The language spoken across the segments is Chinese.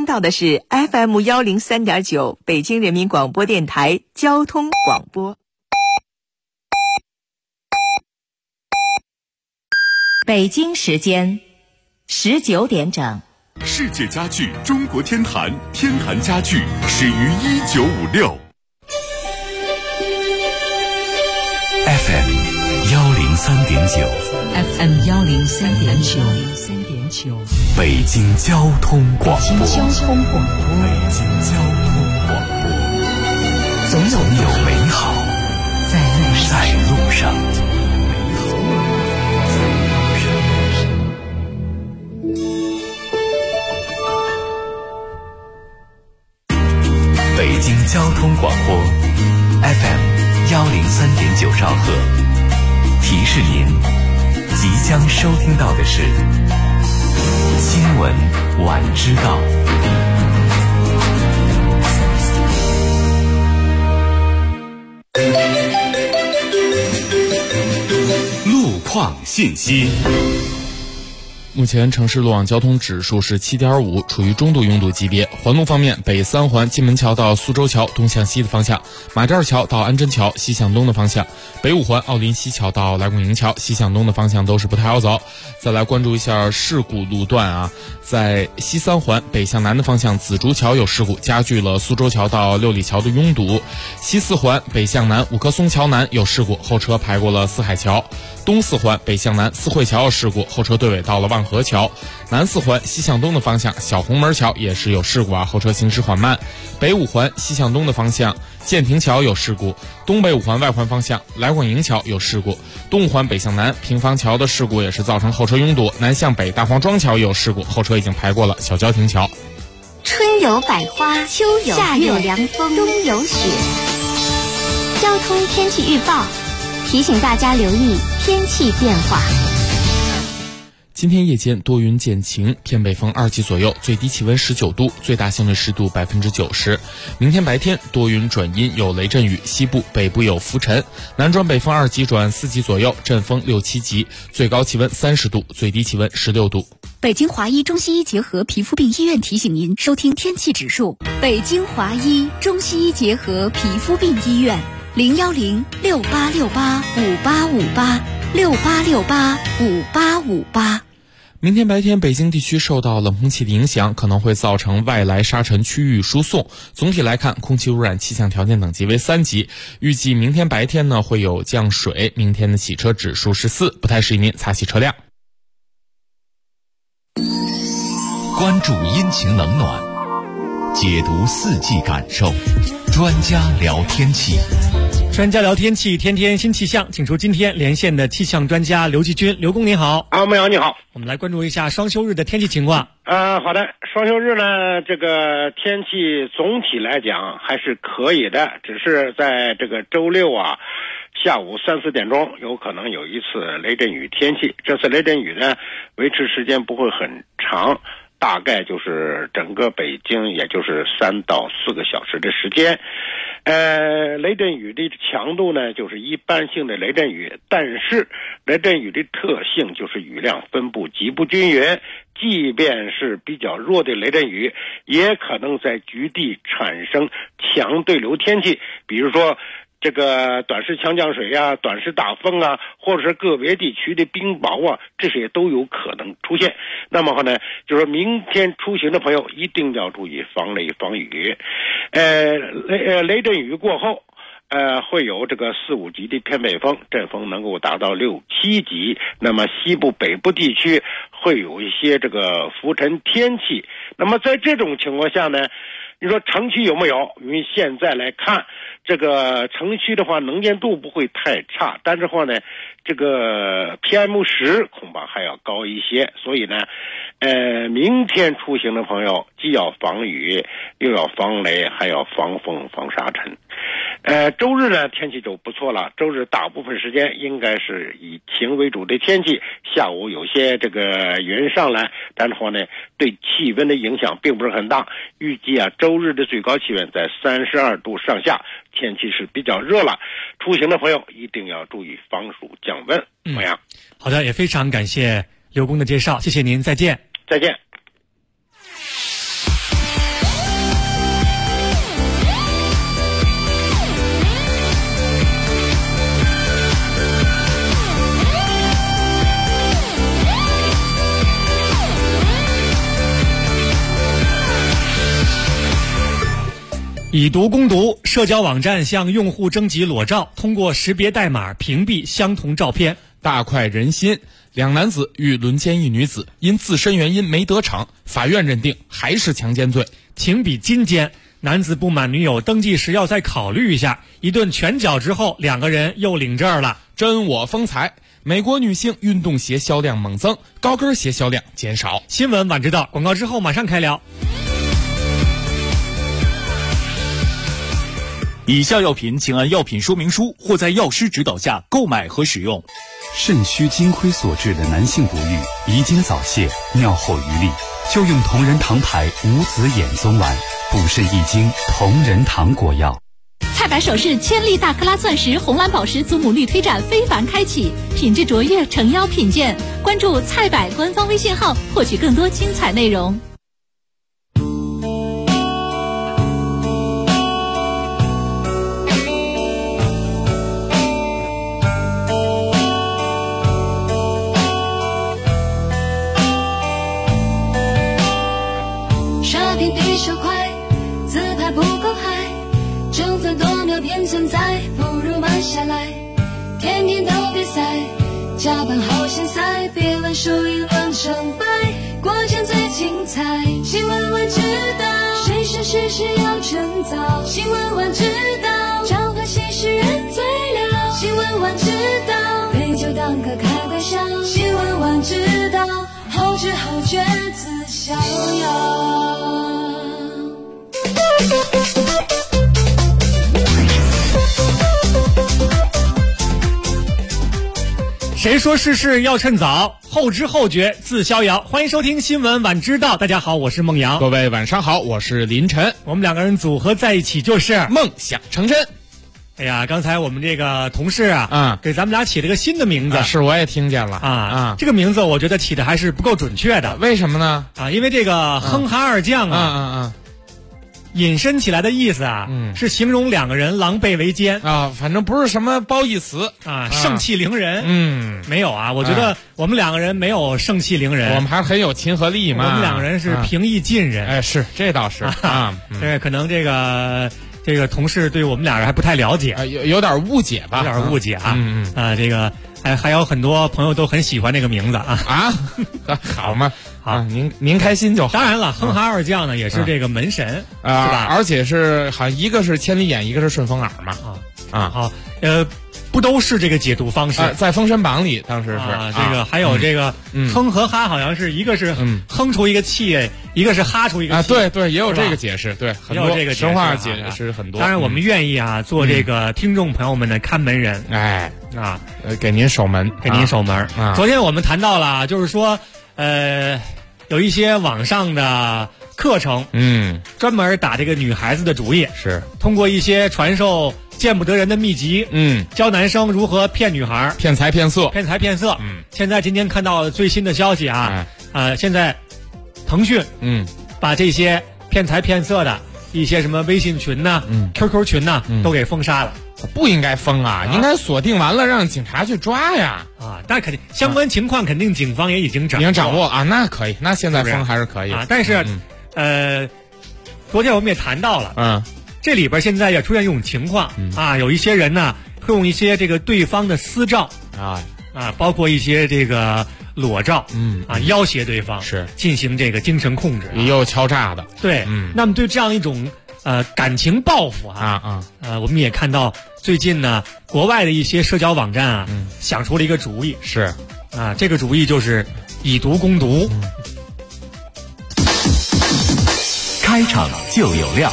到的是 FM103.9 北京人民广播电台交通广播。北京时间19点整。 世界家具中国天坛，天坛家具始于1956。 FM103.9 北京交通广播。总有美好在路上。北京交通广播 FM103.9 兆赫，提示您即将收听到的是新闻晚知道。路况信息。 目前城市路网交通指数是 7.5， 处于中度拥堵级别。环路方面，北三环金门桥到苏州桥东向西的方向，马甸桥到安贞桥西向东的方向，北五环奥林西桥到来广营桥西向东的方向都是不太好走。再来关注一下事故路段啊，在西三环北向南的方向，紫竹桥有事故，加剧了苏州桥到六里桥的拥堵。西四环北向南五棵松桥南有事故，后车排过了四海桥。东四环北向南四惠桥有事故，后车队尾到了望河桥。南四环西向东的方向小红门桥也是有事故啊，后车行驶缓慢。北五环西向东的方向建平桥有事故，东北五环外环方向来广营桥有事故。东五环北向南平房桥的事故也是造成后车拥堵，南向北大黄庄桥有事故，后车已经排过了小郊亭桥。 春有百花，秋有夏有凉风，冬有雪。交通天气预报提醒大家留意天气变化。 今天夜间多云见晴，偏北风2级左右，最低气温19度，最大相对湿度90%。明天白天多云转阴，有雷阵雨，西部北部有浮尘，南转北风2级转4级左右，阵风6、7级，最高气温30度，最低气温16度。 北京华医中西医结合皮肤病医院提醒您收听天气指数。北京华医中西医结合皮肤病医院01068685858，6868585858。 明天白天北京地区受到冷空气的影响，可能会造成外来沙尘区域输送。总体来看，空气污染气象条件等级为3级。预计明天白天呢会有降水，明天的洗车指数是4，不太适宜您擦洗车辆。 关注阴晴冷暖，解读四季感受，专家聊天气。 专家聊天气，天天新气象，请出今天连线的气象专家刘继军。刘工您好。 梅阳你好。 我们来关注一下双休日的天气情况。 好的，双休日呢，这个天气总体来讲还是可以的，只是在这个周六啊下午3、4点钟有可能有一次雷阵雨天气。这次雷阵雨呢维持时间不会很长，大概就是整个北京也就是3到4个小时的时间。雷阵雨的强度呢就是一般性的雷阵雨，但是雷阵雨的特性就是雨量分布极不均匀，即便是比较弱的雷阵雨也可能在局地产生强对流天气，比如说这个短时强降水啊，短时大风啊，或者是个别地区的冰雹啊，这些都有可能出现。那么呢，就是说明天出行的朋友一定要注意防雷防雨。雷阵雨过后会有这个4、5级的偏北风，阵风能够达到6、7级。那么西部北部地区会有一些这个浮尘天气。那么在这种情况下呢，你说城区有没有？因为现在来看，这个城区的话能见度不会太差，但是话呢，这个 PM10 恐怕还要高一些。所以呢明天出行的朋友既要防雨，又要防雷，还要防风防沙尘。周日呢天气就不错了，周日大部分时间应该是以晴为主的天气，下午有些这个云上来，但是话呢对气温的影响并不是很大。预计啊周日的最高气温在32度上下，天气是比较热了，出行的朋友一定要注意防暑降温。怎么样？ 好的，也非常感谢刘工的介绍，谢谢您，再见。 再见。 以毒攻毒，社交网站向用户征集裸照，通过识别代码屏蔽相同照片。 大快人心，两男子欲轮奸一女子，因自身原因没得逞，法院认定还是强奸罪。 情比金坚，男子不满女友登记时要再考虑一下，一顿拳脚之后，两个人又领证了。 真我风采，美国女性运动鞋销量猛增，高跟鞋销量减少。 新闻晚知道，广告之后马上开聊。 以下药品请按药品说明书或在药师指导下购买和使用。 肾虚金亏所致的男性不育、遗精早泄、尿后余力，就用同仁堂牌无子衍宗丸，补肾益精同仁堂果药。 菜百首饰千粒大克拉钻石红蓝宝石祖母绿推展非凡开启，品质卓越，诚邀品鉴。关注菜百官方微信号，获取更多精彩内容。 便存在，不如慢下来。天天都比赛，加班好现塞，别问输赢论成败，过程最精彩。新闻晚知道，谁是事实要趁早。新闻晚知道，召唤新时人最了。新闻晚知道，杯酒当歌开玩笑。新闻晚知道，后知后觉自逍遥。 谁说事事要趁早，后知后觉自逍遥。欢迎收听新闻晚知道，大家好，我是孟阳。 各位晚上好，我是林晨。 我们两个人组合在一起就是梦想成真。 哎呀，刚才我们这个同事啊，给咱们俩起了个新的名字。 是，我也听见了这个名字我觉得起的还是不够准确的。 为什么呢？ 因为这个哼哈二将引申起来的意思是形容两个人狼狈为奸反正不是什么褒义词盛气凌人。没有我觉得我们两个人没有盛气凌人， 我们还很有亲和力嘛。 我们两个人是平易近人。 是，这倒是对，可能这个同事对我们俩人还不太了解， 有点误解吧？ 有点误解这个还有很多朋友都很喜欢这个名字好嘛。 好， 您开心就好。 当然了，哼哈二将呢也是这个门神是吧？ 而且是好像一个是千里眼，一个是顺风耳嘛。 好，不都是这个解读方式？ 在《封神榜》里当时是这个，还有这个哼和哈，好像是一个是哼出一个气，一个是哈出一个气。 对，也有这个解释。对，很多这个神话解释很多。 当然，我们愿意做这个听众朋友们的看门人。 给您守门， 昨天我们谈到了，就是说。有一些网上的课程，专门打这个女孩子的主意， 是通过一些传授见不得人的秘籍，教男生如何骗女孩， 骗财骗色。 现在今天看到最新的消息现在腾讯把这些骗财骗色的一些什么微信群呐、QQ 群呐都给封杀了。 不应该封应该锁定完了让警察去抓呀。 但肯定相关情况肯定警方也已经掌握那可以，那现在封还是可以但是昨天我们也谈到了这里边现在也出现一种情况有一些人呢会用一些这个对方的私照包括一些这个裸照要挟对方是进行这个精神控制， 也有敲诈的。 对，那么对这样一种感情报复我们也看到最近呢，国外的一些社交网站想出了一个主意， 是这个主意就是以毒攻毒。 开场就有料。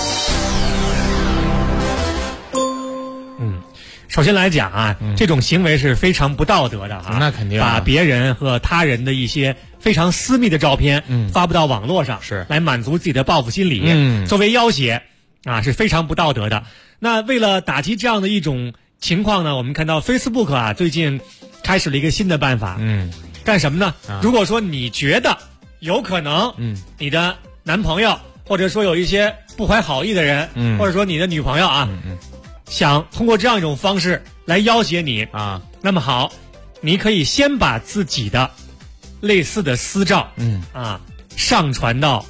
首先来讲这种行为是非常不道德的那肯定把别人和他人的一些非常私密的照片发布到网络上， 是来满足自己的报复心理，作为要挟是非常不道德的。那为了打击这样的一种情况呢，我们看到 Facebook 最近开始了一个新的办法，干什么呢？如果说你觉得有可能你的男朋友或者说有一些不怀好意的人或者说你的女朋友想通过这样一种方式来要挟你那么好，你可以先把自己的类似的私照上传到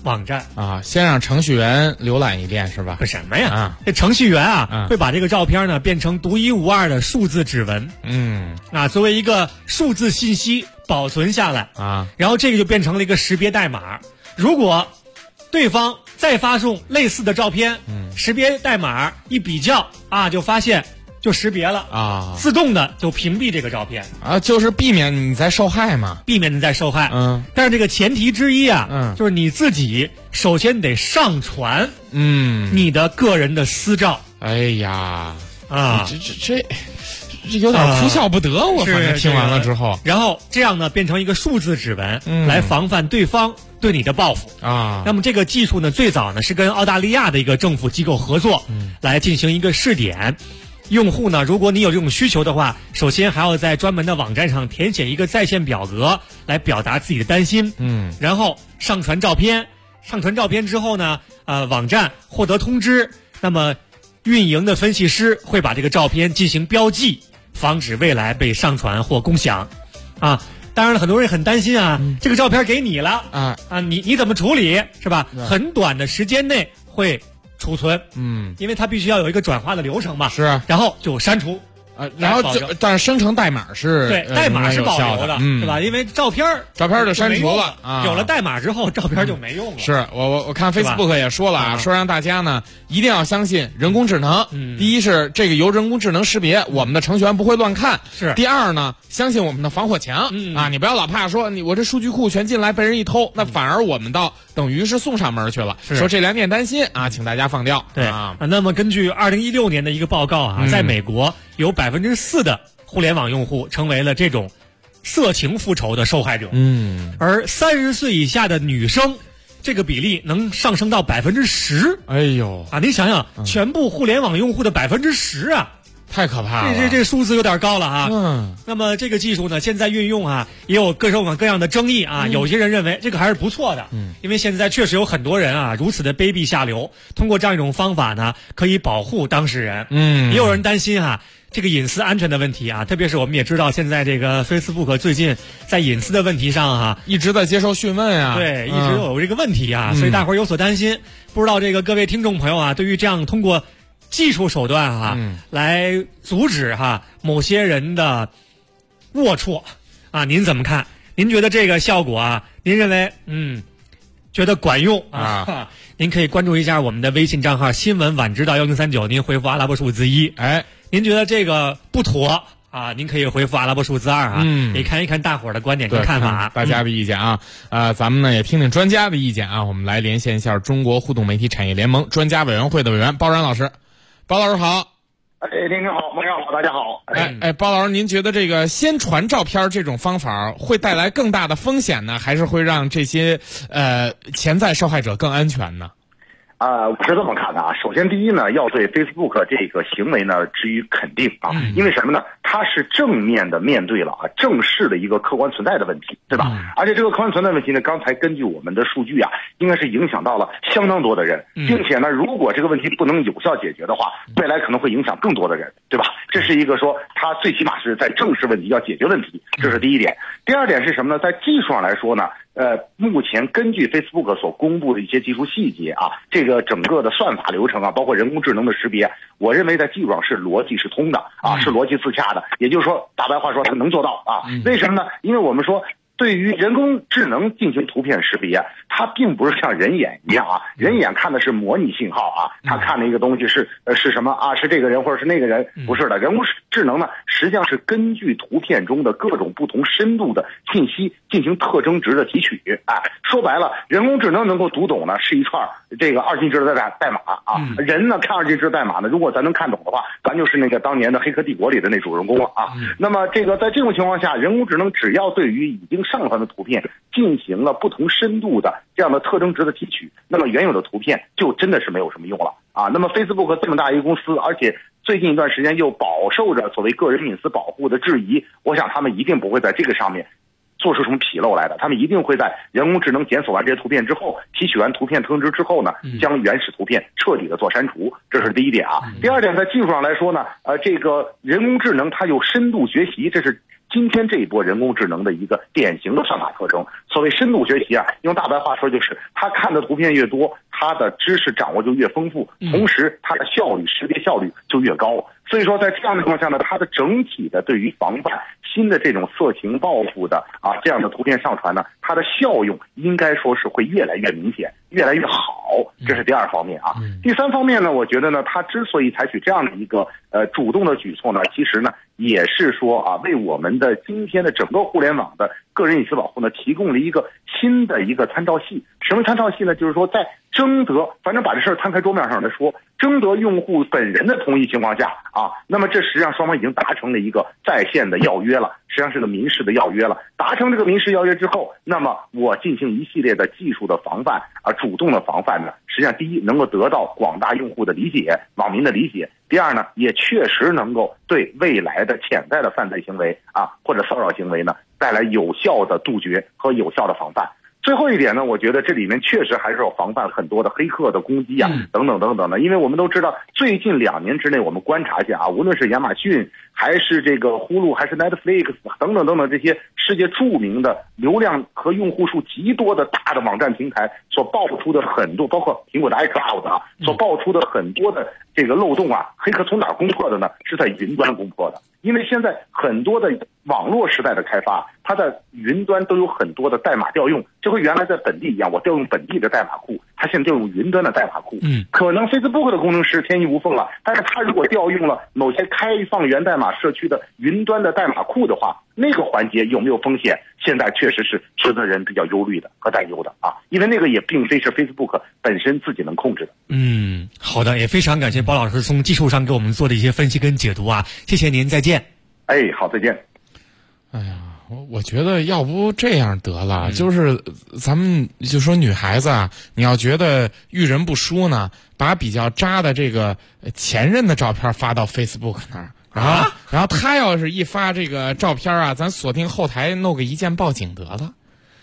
网站啊，先让程序员浏览一遍是吧？ 什么呀？这程序员会把这个照片呢变成独一无二的数字指纹，作为一个数字信息保存下来啊，然后这个就变成了一个识别代码。如果对方再发送类似的照片，识别代码一比较啊，就发现就识别了啊，自动的就屏蔽这个照片啊，就是避免你再受害嘛， 避免你再受害。但是这个前提之一啊，就是你自己首先得上传你的个人的私照。 哎呀啊，这有点哭笑不得，我反正听完了之后， 然后这样呢变成一个数字指纹，来防范对方对你的报复啊。那么这个技术呢，最早呢是跟澳大利亚的一个政府机构合作，来进行一个试点。用户呢，如果你有这种需求的话，首先还要在专门的网站上填写一个在线表格，来表达自己的担心。然后上传照片，上传照片之后呢，网站获得通知，那么运营的分析师会把这个照片进行标记，防止未来被上传或共享。啊，当然了，很多人很担心啊，这个照片给你了你怎么处理是吧？很短的时间内会储存，因为它必须要有一个转化的流程嘛， 是， 然后就删除， 然后但是生成代码是对，代码是保留的，是吧？因为照片就删除了啊，有了代码之后，照片就没用了。 是我看 Facebook 也说了啊，说让大家呢一定要相信人工智能。第一是这个由人工智能识别，我们的程序员不会乱看。 是。 第二呢，相信我们的防火墙啊，你不要老怕说我这数据库全进来被人一偷，那反而我们等于是送上门去了。说这两点担心啊，请大家放掉。 对啊。那么根据2016年的一个报告啊，在美国有4%的互联网用户成为了这种色情复仇的受害者。而30岁以下的女生，这个比例能上升到10%。 哎呦啊，你想想，全部互联网用户的10%啊， 太可怕了。 这数字有点高了啊。那么这个技术呢，现在运用啊，也有各种各样的争议啊。有些人认为这个还是不错的，因为现在确实有很多人啊如此的卑鄙下流，通过这样一种方法呢，可以保护当事人。也有人担心啊，这个隐私安全的问题啊，特别是我们也知道，现在这个 Facebook 最近在隐私的问题上一直在接受讯问啊， 对，一直有这个问题啊，所以大伙儿有所担心。不知道这个各位听众朋友啊，对于这样通过技术手段来阻止某些人的龌龊啊，您怎么看？您觉得这个效果啊，您认为觉得管用啊？您可以关注一下我们的微信账号新闻晚知道1039，您回复阿拉伯数字1。您觉得这个不妥啊？您可以回复阿拉伯数字2啊。也看一看大伙儿的观点跟看法， 大家的意见啊。咱们呢也听听专家的意见啊。我们来连线一下中国互动媒体产业联盟专家委员会的委员包然老师。包老师好。 您好，孟阳好，大家好。 包老师，您觉得这个先传照片这种方法会带来更大的风险呢，还是会让这些潜在受害者更安全呢？ 我是这么看的啊。首先，第一呢，要对 Facebook 这个行为呢给予肯定啊，因为什么呢？它是正面的面对了正视的一个客观存在的问题，对吧？而且这个客观存在问题呢，刚才根据我们的数据啊，应该是影响到了相当多的人，并且呢，如果这个问题不能有效解决的话，未来可能会影响更多的人，对吧？这是一个说它最起码是在正视问题，要解决问题，这是第一点。第二点是什么呢？在技术上来说呢，目前根据 Facebook 所公布的一些技术细节啊，这个整个的算法流程啊，包括人工智能的识别，我认为在技术上是逻辑是通的啊，是逻辑自洽的。也就是说，大白话说，它能做到啊。为什么呢？因为我们说，对于人工智能进行图片识别，它并不是像人眼一样啊，人眼看的是模拟信号啊，它看的一个东西是什么啊？是这个人或者是那个人？不是的，人工智能呢，实际上是根据图片中的各种不同深度的信息进行特征值的提取。说白了，人工智能能够读懂呢，是一串这个2进制的代码啊。人呢看2进制代码呢，如果咱能看懂的话，咱就是那个当年的《黑客帝国》里的那主人公了啊。那么这个在这种情况下，人工智能只要对于已经上传的图片进行了不同深度的这样的特征值的提取，那么原有的图片就真的是没有什么用了啊。那么 Facebook 这么大一个公司，而且最近一段时间又饱受着所谓个人隐私保护的质疑，我想他们一定不会在这个上面做出什么纰漏来的，他们一定会在人工智能检索完这些图片之后，提取完图片特征值之后呢，将原始图片彻底的做删除，这是第一点啊。第二点，在技术上来说呢，这个人工智能它有深度学习，这是今天这一波人工智能的一个典型的算法特征。所谓深度学习啊，用大白话说就是它看的图片越多，它的知识掌握就越丰富，同时它的识别效率就越高。所以说在这样的情况下呢，它的整体的对于防范新的这种色情报复的这样的图片上传呢，它的效用应该说是会越来越明显，越来越好。这是第二方面啊。第三方面呢，我觉得呢，它之所以采取这样的一个主动的举措呢，其实呢也是说为我们的今天的整个互联网的个人隐私保护呢提供了一个新的一个参照系。什么参照系呢？就是说在征得，反正把这事儿摊开桌面上来说，征得用户本人的同意情况下那么这实际上双方已经达成了一个在线的要约了，实际上是个民事的要约了。达成这个民事要约之后，那么我进行一系列的技术的防范主动的防范呢，实际上第一能够得到广大用户的理解，网民的理解；第二呢，也确实能够对未来的潜在的犯罪行为或者骚扰行为呢带来有效的杜绝和有效的防范。最后一点呢，我觉得这里面确实还是要防范很多的黑客的攻击等等等等的。因为我们都知道，最近2年之内我们观察一下无论是亚马逊还是这个呼噜还是 Netflix 等等等等这些世界著名的流量和用户数极多的大的网站平台所爆出的很多，包括苹果的 iCloud 所爆出的很多的这个漏洞黑客从哪儿攻破的呢？是在云端攻破的。因为现在很多的网络时代的开发，它在云端都有很多的代码调用，就和原来在本地一样，我调用本地的代码库，它现在调用云端的代码库。可能 Facebook 的工程师天衣无缝了，但是他如果调用了某些开放源代码社区的云端的代码库的话，那个环节有没有风险？现在确实是值得人比较忧虑的和担忧的因为那个也并非是 Facebook 本身自己能控制的。 好的，也非常感谢包老师从技术上给我们做的一些分析跟解读谢谢您，再见。 好，再见。 哎呀，我觉得要不这样得了，就是咱们就说女孩子你要觉得遇人不淑呢，把比较渣的这个前任的照片发到 Facebook 那儿。然后他要是一发这个照片咱锁定后台弄个一键报警得了。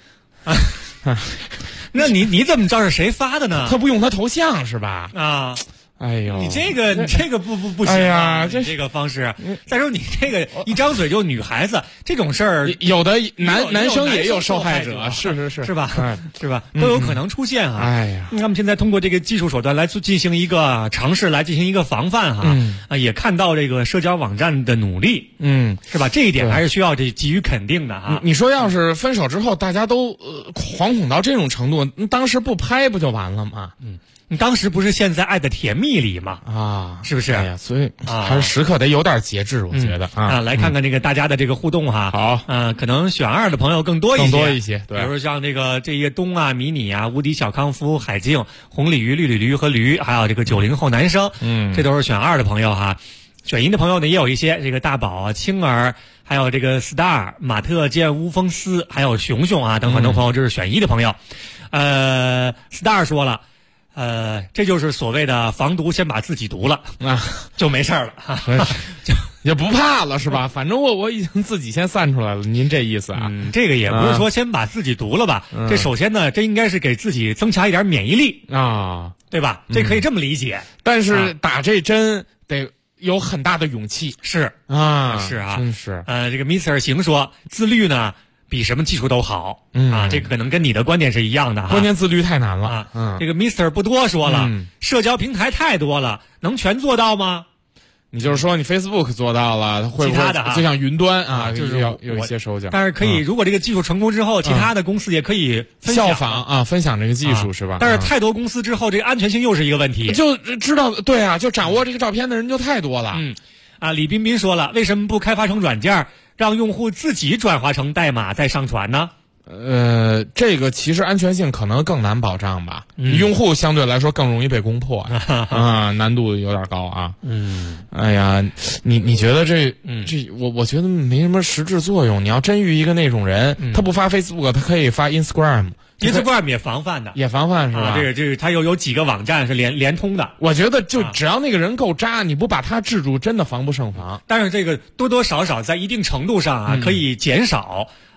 那你怎么知道是谁发的呢？ 他不用他头像是吧？哎呦， 你这个不行这个方式。再说你这个一张嘴就女孩子这种事儿， 有的男生也有受害者，是吧？是吧？都有可能出现哎呀， 那么现在通过这个技术手段来进行一个尝试，来进行一个防范也看到这个社交网站的努力，是吧？这一点还是需要给予肯定的你说要是分手之后大家都惶恐到这种程度，当时不拍不就完了吗？ 你当时不是陷在爱的甜蜜里吗？是不是？ 哎呀，所以还是时刻得有点节制，我觉得来看看这个大家的这个互动好， 可能选2的朋友更多一些， 对， 比如像这些东迷你无敌小康夫、海静、红鲤鱼、绿鲤鱼和驴，还有这个90后男生，这都是选2的朋友选1的朋友呢也有一些，这个大宝、青儿，还有这个 Star、马特见乌风斯，还有熊熊等很多朋友，这是选1的朋友。Star 说了。这就是所谓的防毒，先把自己毒了就没事了就也不怕了是吧？反正我已经自己先散出来了，您这意思这个也不是说先把自己毒了吧？这首先呢，这应该是给自己增强一点免疫力对吧？这可以这么理解。 但是打这针得有很大的勇气， 是真是这个 Mr. 行说自律呢比什么技术都好这个可能跟你的观点是一样的关键自律太难了这个 Mr. 不多说了社交平台太多了，能全做到吗？ 你就是说你 Facebook 做到了，会不会其他的就像云端就是有一些手脚？ 但是可以，如果这个技术成功之后，其他的公司也可以效仿分享这个技术是吧？ 但是太多公司之后，这个安全性又是一个问题。 就知道对就掌握这个照片的人就太多了。 李彬彬说了，为什么不开发成软件，让用户自己转化成代码再上传呢？ 这个其实安全性可能更难保障吧，用户相对来说更容易被攻破难度有点高哎呀，你觉得这我觉得没什么实质作用。你要真遇一个那种人，他不发 Facebook， 他可以发 Instagram 也防范的， 也防范是吧？ 这个他有几个网站是连通的。 我觉得就只要那个人够渣，你不把他制住，真的防不胜防。 但是这个多多少少在一定程度上可以减少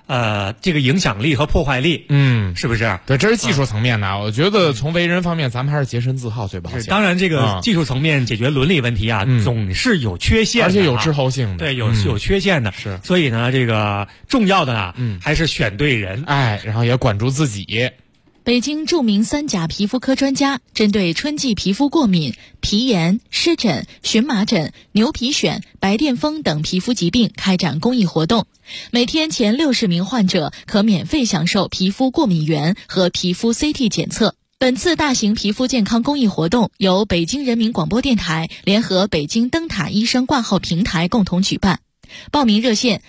这个影响力和破坏力，是不是？ 对，这是技术层面的。我觉得从为人方面，咱们还是洁身自好最保险。 当然，这个技术层面解决伦理问题啊，总是有缺陷的， 而且有滞后性的。 对，有缺陷的。 是， 所以呢，这个重要的啊，还是选对人， 然后也管住自己。 北京著名3甲皮肤科专家针对春季皮肤过敏、皮炎、湿疹、荨麻疹、牛皮癣、白癜风等皮肤疾病开展公益活动，每天前60名患者可免费享受皮肤过敏原和皮肤 CT 检测。本次大型皮肤健康公益活动由北京人民广播电台联合北京灯塔医生挂号平台共同举办。报名热线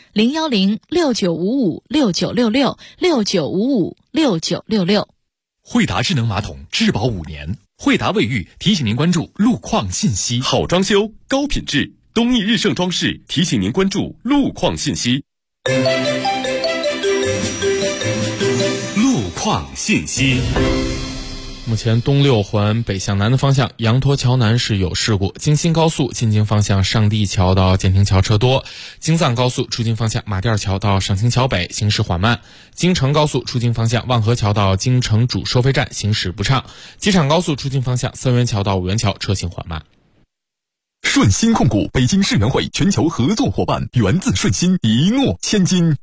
010-6955-6966，6955-6966。 惠达智能马桶质保5年，惠达卫浴提醒您关注路况信息。 好装修，高品质，东益日盛装饰提醒您关注路况信息。 路况信息。 目前东六环北向南的方向羊驼桥南是有事故，京新高速进京方向上地桥到建亭桥车多，京藏高速出京方向马甸桥到上清桥北行驶缓慢，京承高速出京方向望河桥到京承主收费站行驶不畅，机场高速出京方向三元桥到五元桥车行缓慢。 顺鑫控股北京世园会全球合作伙伴，源自顺鑫，一诺千金。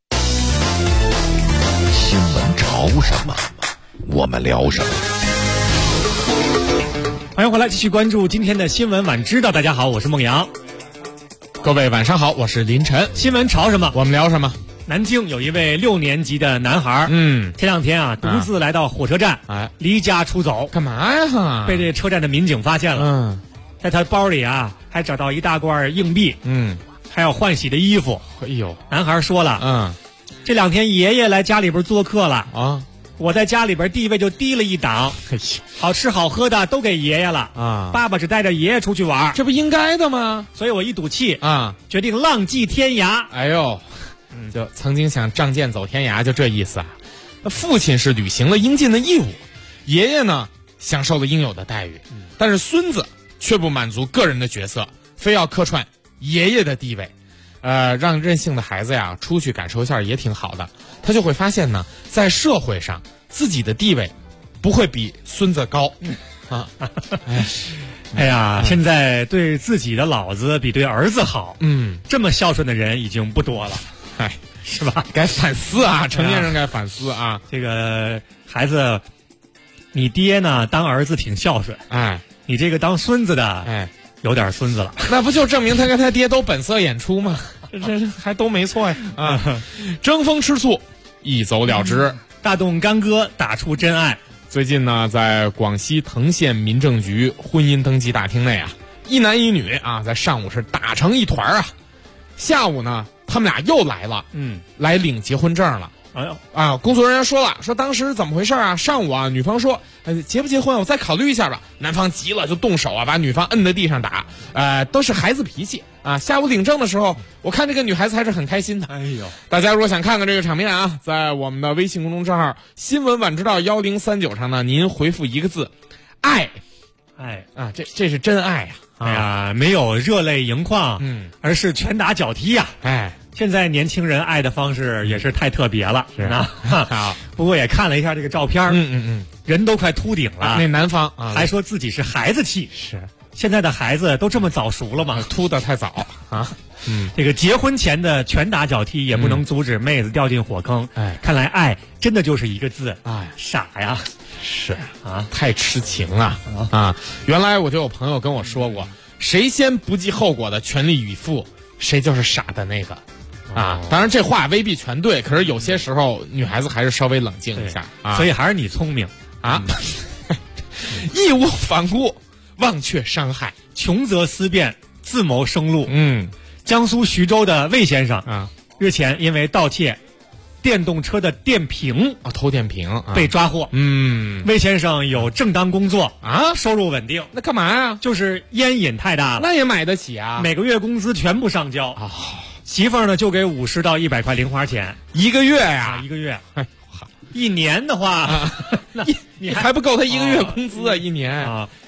新闻潮什么，我们聊什么。 欢迎回来，继续关注今天的新闻晚知道。大家好，我是孟阳。 各位晚上好，我是林晨。 新闻潮什么， 我们聊什么。 南京有一位6年级的男孩，前2天啊，独自来到火车站，离家出走， 干嘛呀？ 被这车站的民警发现了。在他包里啊，还找到一大罐硬币，还有换洗的衣服。 哎呦， 男孩说了，这2天爷爷来家里边做客了啊。 我在家里边地位就低了一档，好吃好喝的都给爷爷了啊！爸爸只带着爷爷出去玩， 这不应该的吗？ 所以我一赌气啊， 决定浪迹天涯。 哎呦，就曾经想仗剑走天涯，就这意思啊。父亲是履行了应尽的义务，爷爷呢享受了应有的待遇，但是孙子却不满足个人的角色，非要客串爷爷的地位。让任性的孩子呀出去感受一下也挺好的，他就会发现呢，在社会上自己的地位不会比孙子高哎呀，现在对自己的老子比对儿子好，这么孝顺的人已经不多了，是吧？ 该反思啊，成年人该反思啊。 这个孩子，你爹呢当儿子挺孝顺，你这个当孙子的，有点孙子了， 那不就证明他跟他爹都本色演出吗？这还都没错呀！争风吃醋，一走了之， 大动干戈，打出真爱。 最近呢，在广西藤县民政局婚姻登记大厅内啊，一男一女啊，在上午是打成一团啊，下午呢，他们俩又来了，来领结婚证了。工作人员说了，说当时怎么回事啊？上午啊，女方说，结不结婚我再考虑一下吧。男方急了就动手啊，把女方摁在地上打，都是孩子脾气啊。下午领证的时候，我看这个女孩子还是很开心的。哎呦，大家如果想看看这个场面啊，在我们的微信公众账号新闻晚知道1039上呢，您回复一个字，爱啊，这是真爱呀！ 哎呀，没有热泪盈眶，而是拳打脚踢呀！现在年轻人爱的方式也是太特别了，是啊。不过也看了一下这个照片，人都快秃顶了。 那男方还说自己是孩子气， 是现在的孩子都这么早熟了吗？ 秃得太早啊！ 这个结婚前的拳打脚踢也不能阻止妹子掉进火坑。看来爱真的就是一个字，傻呀！ 是啊，太痴情了啊！原来我就有朋友跟我说过，谁先不计后果的全力以赴，谁就是傻的那个。当然这话未必全对，可是有些时候女孩子还是稍微冷静一下所以还是你聪明啊！义无反顾，忘却伤害， 穷则思变，自谋生路。江苏徐州的魏先生日前因为盗窃电动车的电瓶偷电瓶被抓获。魏先生有正当工作收入稳定， 那干嘛呀？ 就是烟瘾太大了， 那也买得起啊！ 每个月工资全部上交媳妇儿呢就给50到100块零花钱一个月呀， 一个月。一年的话， 你还不够他一个月工资啊！一年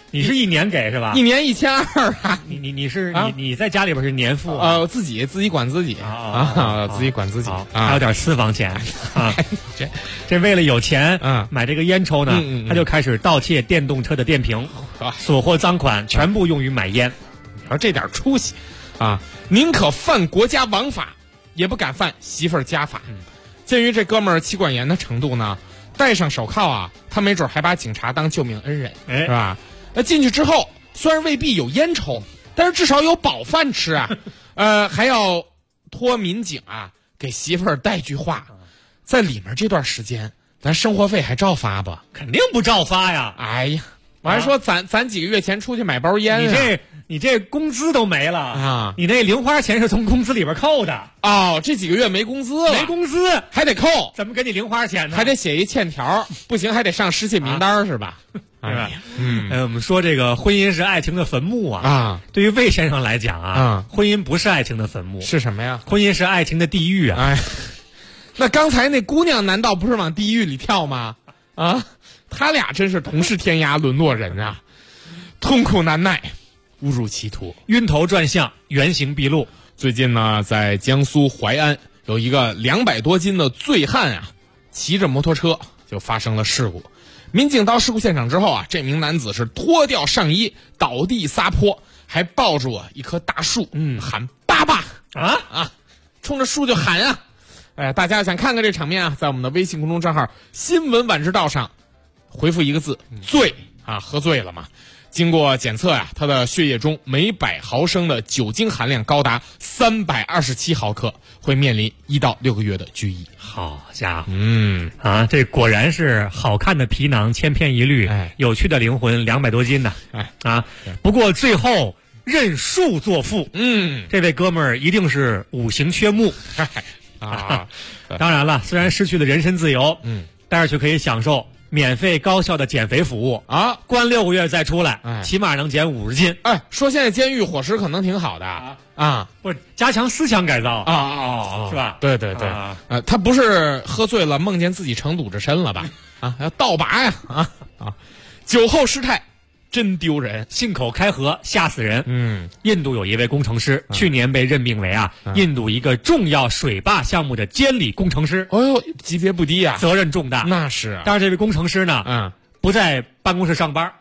你是1年给是吧 ？1年1200啊！ 你在家里边是年付自己管自己自己管自己， 还有点私房钱啊！这为了有钱买这个烟抽呢，他就开始盗窃电动车的电瓶，所获赃款全部用于买烟。 而这点出息啊，宁可犯国家王法，也不敢犯媳妇儿家法。鉴于这哥们儿妻管严的程度呢，戴上手铐啊，他没准还把警察当救命恩人，是吧？那进去之后，虽然未必有烟抽，但是至少有饱饭吃啊。还要托民警啊给媳妇儿带句话，在里面这段时间，咱生活费还照发不？ 肯定不照发呀！ 哎呀，我还说咱几个月前出去买包烟啊。 你这工资都没了啊！你那零花钱是从工资里边扣的哦，这几个月没工资了， 没工资还得扣， 怎么给你零花钱呢？ 还得写一欠条，不行还得上失信名单是吧？ 是吧？我们说这个婚姻是爱情的坟墓啊！对于魏先生来讲啊，婚姻不是爱情的坟墓， 是什么呀？ 婚姻是爱情的地狱啊！ 哎，那刚才那姑娘难道不是往地狱里跳吗？啊，他俩真是同是天涯沦落人啊，痛苦难耐。误入歧途， 晕头转向，原形毕露。 最近呢，在江苏淮安有一个200多斤的醉汉啊，骑着摩托车就发生了事故。民警到事故现场之后啊，这名男子是脱掉上衣，倒地撒泼，还抱住一棵大树，喊爸爸冲着树就喊啊！哎，大家想看看这场面啊，在我们的微信公众账号“新闻晚知道”上回复一个字“醉”啊，喝醉了嘛。经过检测呀，他的血液中每100毫升的酒精含量高达327毫克，会面临1到6个月的拘役。 好家伙，这果然是好看的皮囊千篇一律，有趣的灵魂200多斤呢。不过最后认树作父，这位哥们儿一定是5行缺木当然了，虽然失去了人身自由，但是却可以享受免费高效的减肥服务啊！关6个月再出来，起码能减50斤。 哎，说现在监狱伙食可能挺好的不是加强思想改造是吧？ 对对对，他不是喝醉了梦见自己成鲁智深了吧？要倒拔呀！酒后失态真丢人， 信口开河吓死人。印度有一位工程师，去年被任命为印度一个重要水坝项目的监理工程师。 哦呦，级别不低啊， 责任重大。 那是。 但是这位工程师呢，不在办公室上班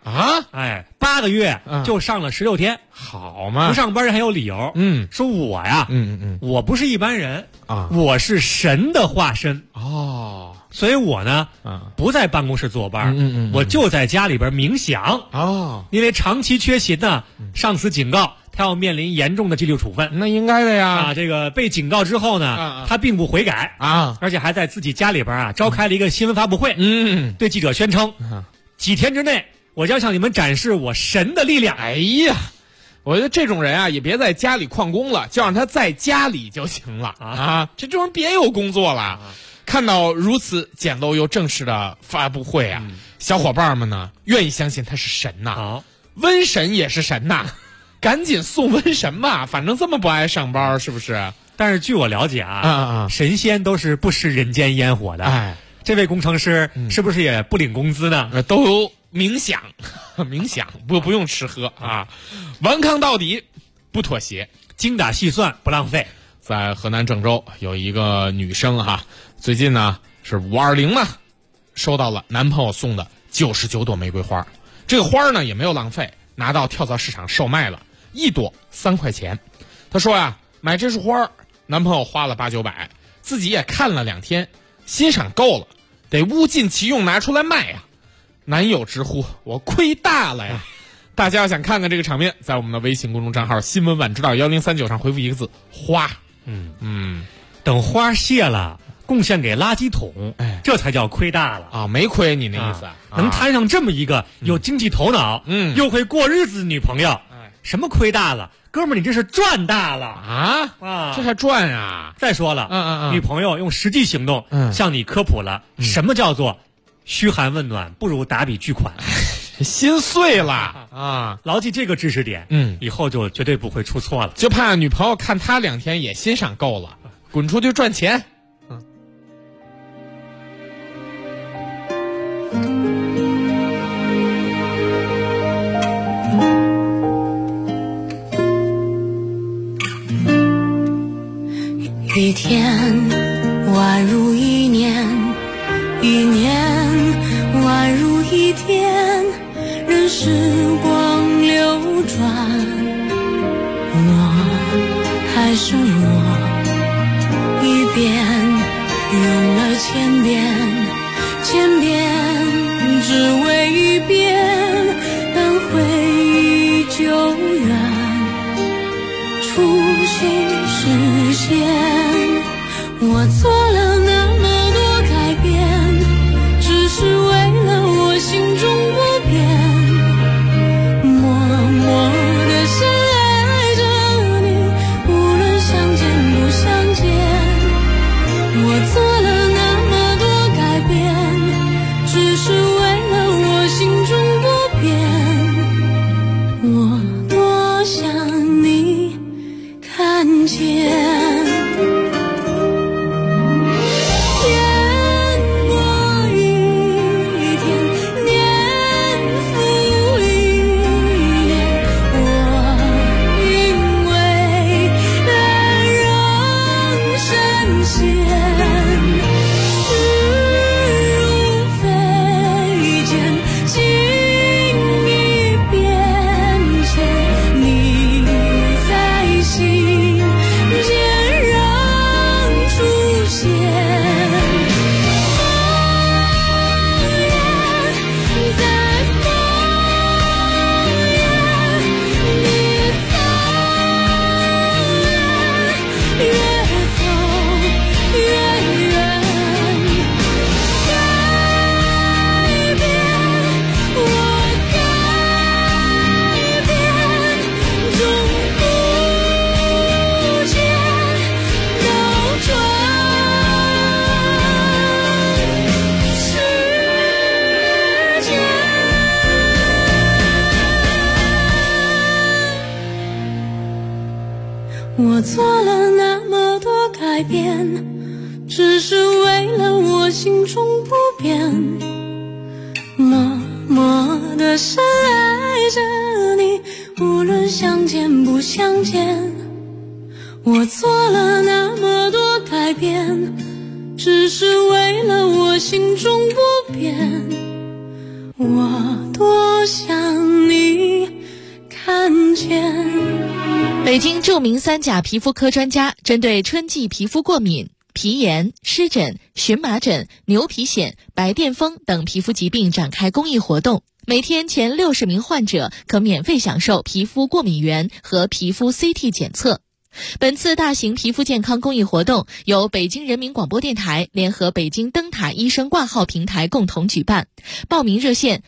8个月就上了16天， 好嘛？ 不上班人还有理由，说我呀，我不是一般人我是神的化身所以我呢，不在办公室坐班，我就在家里边冥想因为长期缺勤呢，上司警告他要面临严重的纪律处分。 那应该的呀。 这个被警告之后呢，他并不悔改而且还在自己家里边召开了一个新闻发布会，对记者宣称，几天之内我将向你们展示我神的力量。 哎呀，我觉得这种人也别在家里旷工了，就让他在家里就行了这种人别有工作了。看到如此简陋又正式的发布会小伙伴们呢愿意相信他是神呐，瘟神也是神呐，赶紧送瘟神吧，反正这么不爱上班，是不是？ 但是据我了解神仙都是不食人间烟火的。这位工程师是不是也不领工资呢？ 都冥想不用吃喝顽抗到底，不妥协， 精打细算，不浪费。 在河南郑州有一个女生最近呢是520嘛，收到了男朋友送的99朵玫瑰花，这个花呢也没有浪费，拿到跳蚤市场售卖了，1朵3块钱。她说买这束花男朋友花了800-900，自己也看了2天，欣赏够了，得物尽其用拿出来卖男友直呼我亏大了呀。大家要想看看这个场面，在我们的微信公众账号新闻晚知道1039上回复一个字花。 等花谢了贡献给垃圾桶，这才叫亏大了没亏你那意思能摊上这么一个有经济头脑又会过日子的女朋友，什么亏大了，哥们儿你这是赚大了这还赚啊！ 再说了女朋友用实际行动向你科普了什么叫做嘘寒问暖不如打笔巨款心碎了牢记这个知识点以后就绝对不会出错了。 就怕女朋友看他2天也欣赏够了，滚出去赚钱。 时光流转，我还是我，一遍用了千遍，千遍只为一遍，但回忆久远，初心实现。我做了那么多改变，只是为了我心中不变，默默地深爱着你，无论相见不相见。我做了那么多改变，只是为了我心中不变，我多想你看见。我做了那么多改变，只是为了我心中不变，默默地深爱着你，无论相见不相见。我做了那么多改变，只是为了我心中不变，我多想你看见。 北京著名三甲皮肤科专家针对春季皮肤过敏、皮炎、湿疹、荨麻疹、牛皮癣、白癜风等皮肤疾病展开公益活动，每天前60名患者可免费享受皮肤过敏原和皮肤 CT 检测。本次大型皮肤健康公益活动由北京人民广播电台联合北京灯塔医生挂号平台共同举办，报名热线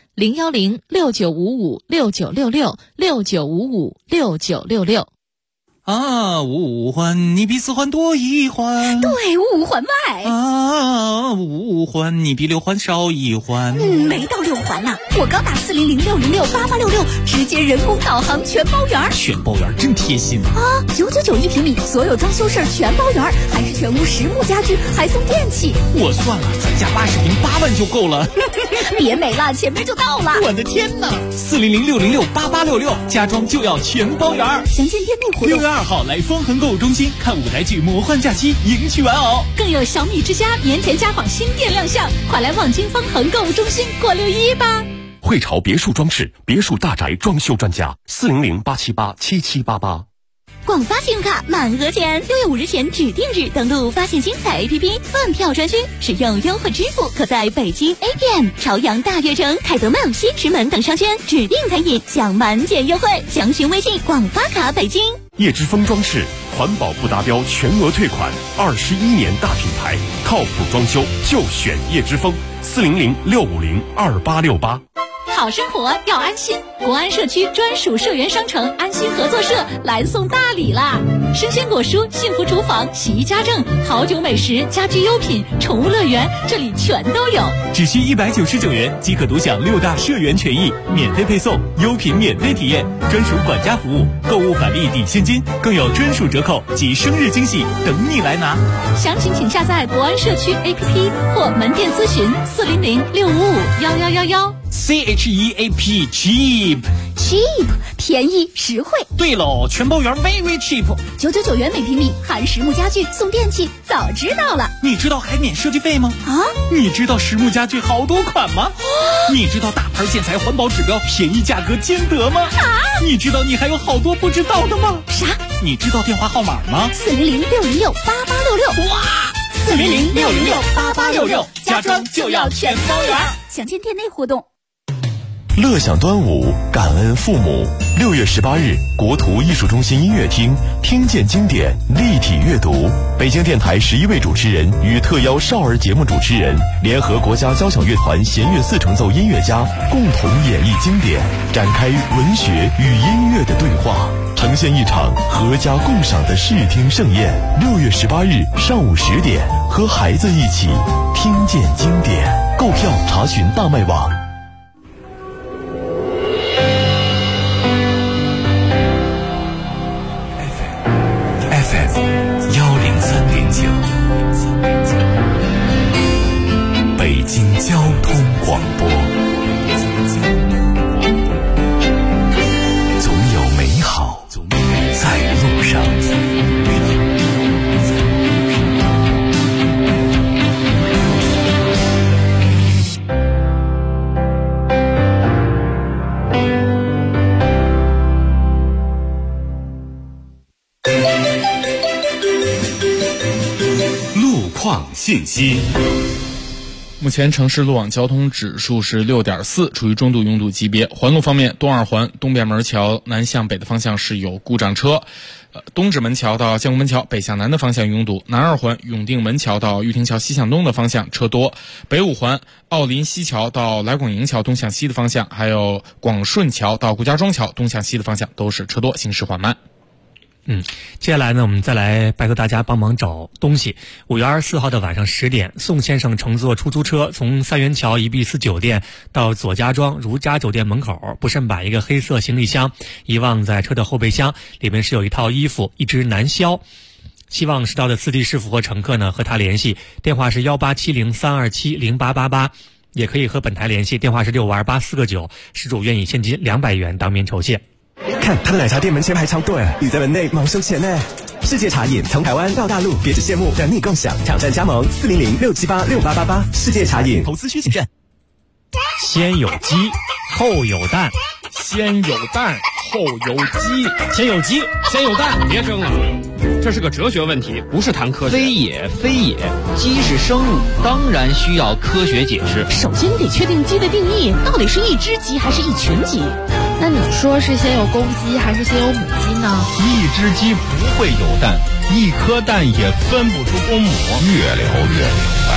010-6955-6966 啊，五环你比4环多1环， 对，5环外啊，5环你比6环少1环， 没到6环呢。我刚打400-606-8866，直接人工导航全包圆， 全包圆真贴心啊！999一平米，所有装修事儿全包圆，还是全屋实木家居，还送电器。 我算了，咱家80平8万就够了。 别美了，前面就到了。 我的天哪！400-606-8866，家装就要全包圆。 详见店内活动。 6月2号来方恒购物中心看舞台剧《魔幻假期》，迎娶玩偶， 更有小米之家棉田家纺新店亮相，快来望京方恒购物中心过6·1吧！ 汇潮别墅装饰，别墅大宅装修专家，400-878-7788。 广发信用卡满额钱，6月5日前指定日登录发现精彩 APP 饭票专区，使用优惠支付，可在北京 APM、朝阳大悦城、凯德梦、西直门等商圈指定餐饮享满减优惠。详询微信广发卡北京。 叶之峰装饰，环保不达标全额退款，21年大品牌，靠谱装修就选叶之峰，400-650-2868。 好生活要安心，国安社区专属社员商城安心合作社来送大礼啦！生鲜果蔬、幸福厨房、洗衣家政、好酒美食、家居优品、宠物乐园，这里全都有。 只需199元即可独享6大社员权益，免费配送，优品免费体验，专属管家服务，购物返利抵现金，更有专属折扣及生日惊喜等你来拿。 详情请下载国安社区 APP 或门店咨询400-655-1111。 CHEAP cheap 便宜实惠。 对喽，全包圆 very cheap，999 元每平米，含实木家具送电器，早知道了。 你知道还免设计费吗？ 啊？ 你知道实木家具好多款吗？你知道大牌建材环保指标，便宜价格兼得吗？ 啊？ 你知道你还有好多不知道的吗？ 啥？ 你知道电话号码吗 ？400-606-8866。 哇！400-606-8866，家装就要全包圆。 详见店内活动。 乐享端午，感恩父母。6月18日，国图艺术中心音乐厅，听见经典，立体阅读。北京电台11位主持人与特邀少儿节目主持人，联合国家交响乐团弦乐4重奏音乐家，共同演绎经典，展开文学与音乐的对话，呈现一场合家共赏的视听盛宴。6月18日上午10点，和孩子一起听见经典。购票查询大麦网。 103.9，北京交通广播，总有美好在路上。信息。 目前城市路网交通指数是6.4，处于中度拥堵级别。环路方面，东二环东便门桥南向北的方向是有故障车，东直门桥到建国门桥北向南的方向拥堵。南二环永定门桥到玉亭桥西向东的方向车多。北五环奥林西桥到来广营桥东向西的方向，还有广顺桥到顾家庄桥东向西的方向都是车多，行驶缓慢。 接下来呢，我们再来拜托大家帮忙找东西。5月24号的晚上10点，宋先生乘坐出租车从三元桥宜碧斯酒店到左家庄如家酒店门口，不慎把一个黑色行李箱遗忘在车的后备箱，里面是有一套衣服、一只男箫。希望知道的司机师傅和乘客呢和他联系，电话是18703270888，也可以和本台联系，电话是6528个9，失主愿以现金200元当面酬谢。 看他的奶茶店门前排长队，你在门内忙收钱呢。世界茶饮从台湾到大陆，别只羡慕，等你共享，挑战加盟400-678-6888。世界茶饮， 投资需谨慎。 先有鸡，后有蛋。 先有蛋，后有鸡。 先有鸡，先有蛋。 别争了，这是个哲学问题，不是谈科学。 非也，非也，鸡是生物，当然需要科学解释。 首先得确定鸡的定义，到底是一只鸡还是一群鸡？ 那你说是先有公鸡还是先有母鸡呢？ 一只鸡不会有蛋，一颗蛋也分不出公母。越聊越明白。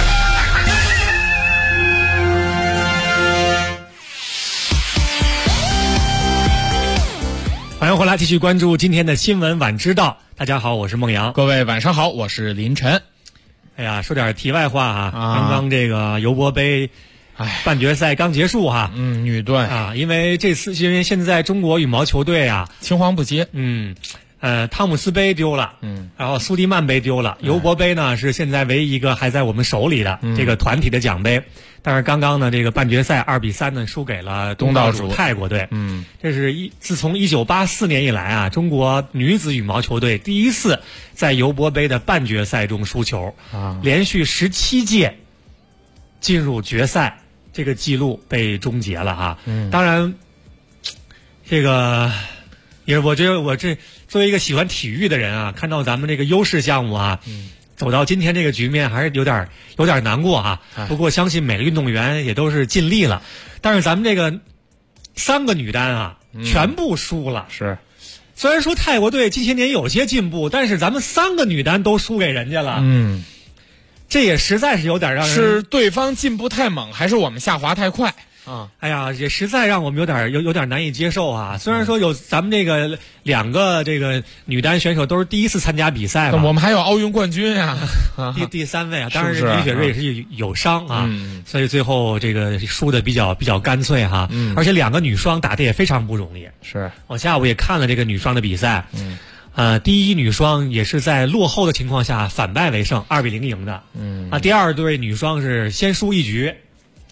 欢迎回来，继续关注今天的新闻晚知道。大家好，我是孟阳。 各位晚上好，我是林晨。 哎呀，说点题外话啊，刚刚这个尤伯杯半决赛刚结束哈， 女队啊，因为现在中国羽毛球队啊青黄不接， 汤姆斯杯丢了，然后苏迪曼杯丢了，尤伯杯呢是现在唯一一个还在我们手里的这个团体的奖杯，但是刚刚呢这个半决赛2-3呢输给了东道主泰国队，这是自从1984年以来啊，中国女子羽毛球队第一次在尤伯杯的半决赛中输球，连续17届进入决赛，这个记录被终结了哈。当然，这个也我觉得我这作为一个喜欢体育的人啊，看到咱们这个优势项目啊，走到今天这个局面还是有点难过啊。不过相信每个运动员也都是尽力了，但是咱们这个3个女单啊，全部输了。 是， 虽然说泰国队近些年有些进步，但是咱们3个女单都输给人家了。这也实在是有点让人是对方进步太猛，还是我们下滑太快啊？ 哎呀，也实在让我们有点难以接受啊！虽然说有咱们这个2个这个女单选手都是第一次参加比赛嘛， 我们还有奥运冠军呀， 第3位啊，当然李雪芮也是有伤啊，所以最后这个输的比较干脆哈。而且2个女双打得也非常不容易。 是我下午也看了这个女双的比赛，第一女双也是在落后的情况下反败为胜，2-0赢的。第二对女双是先输一局，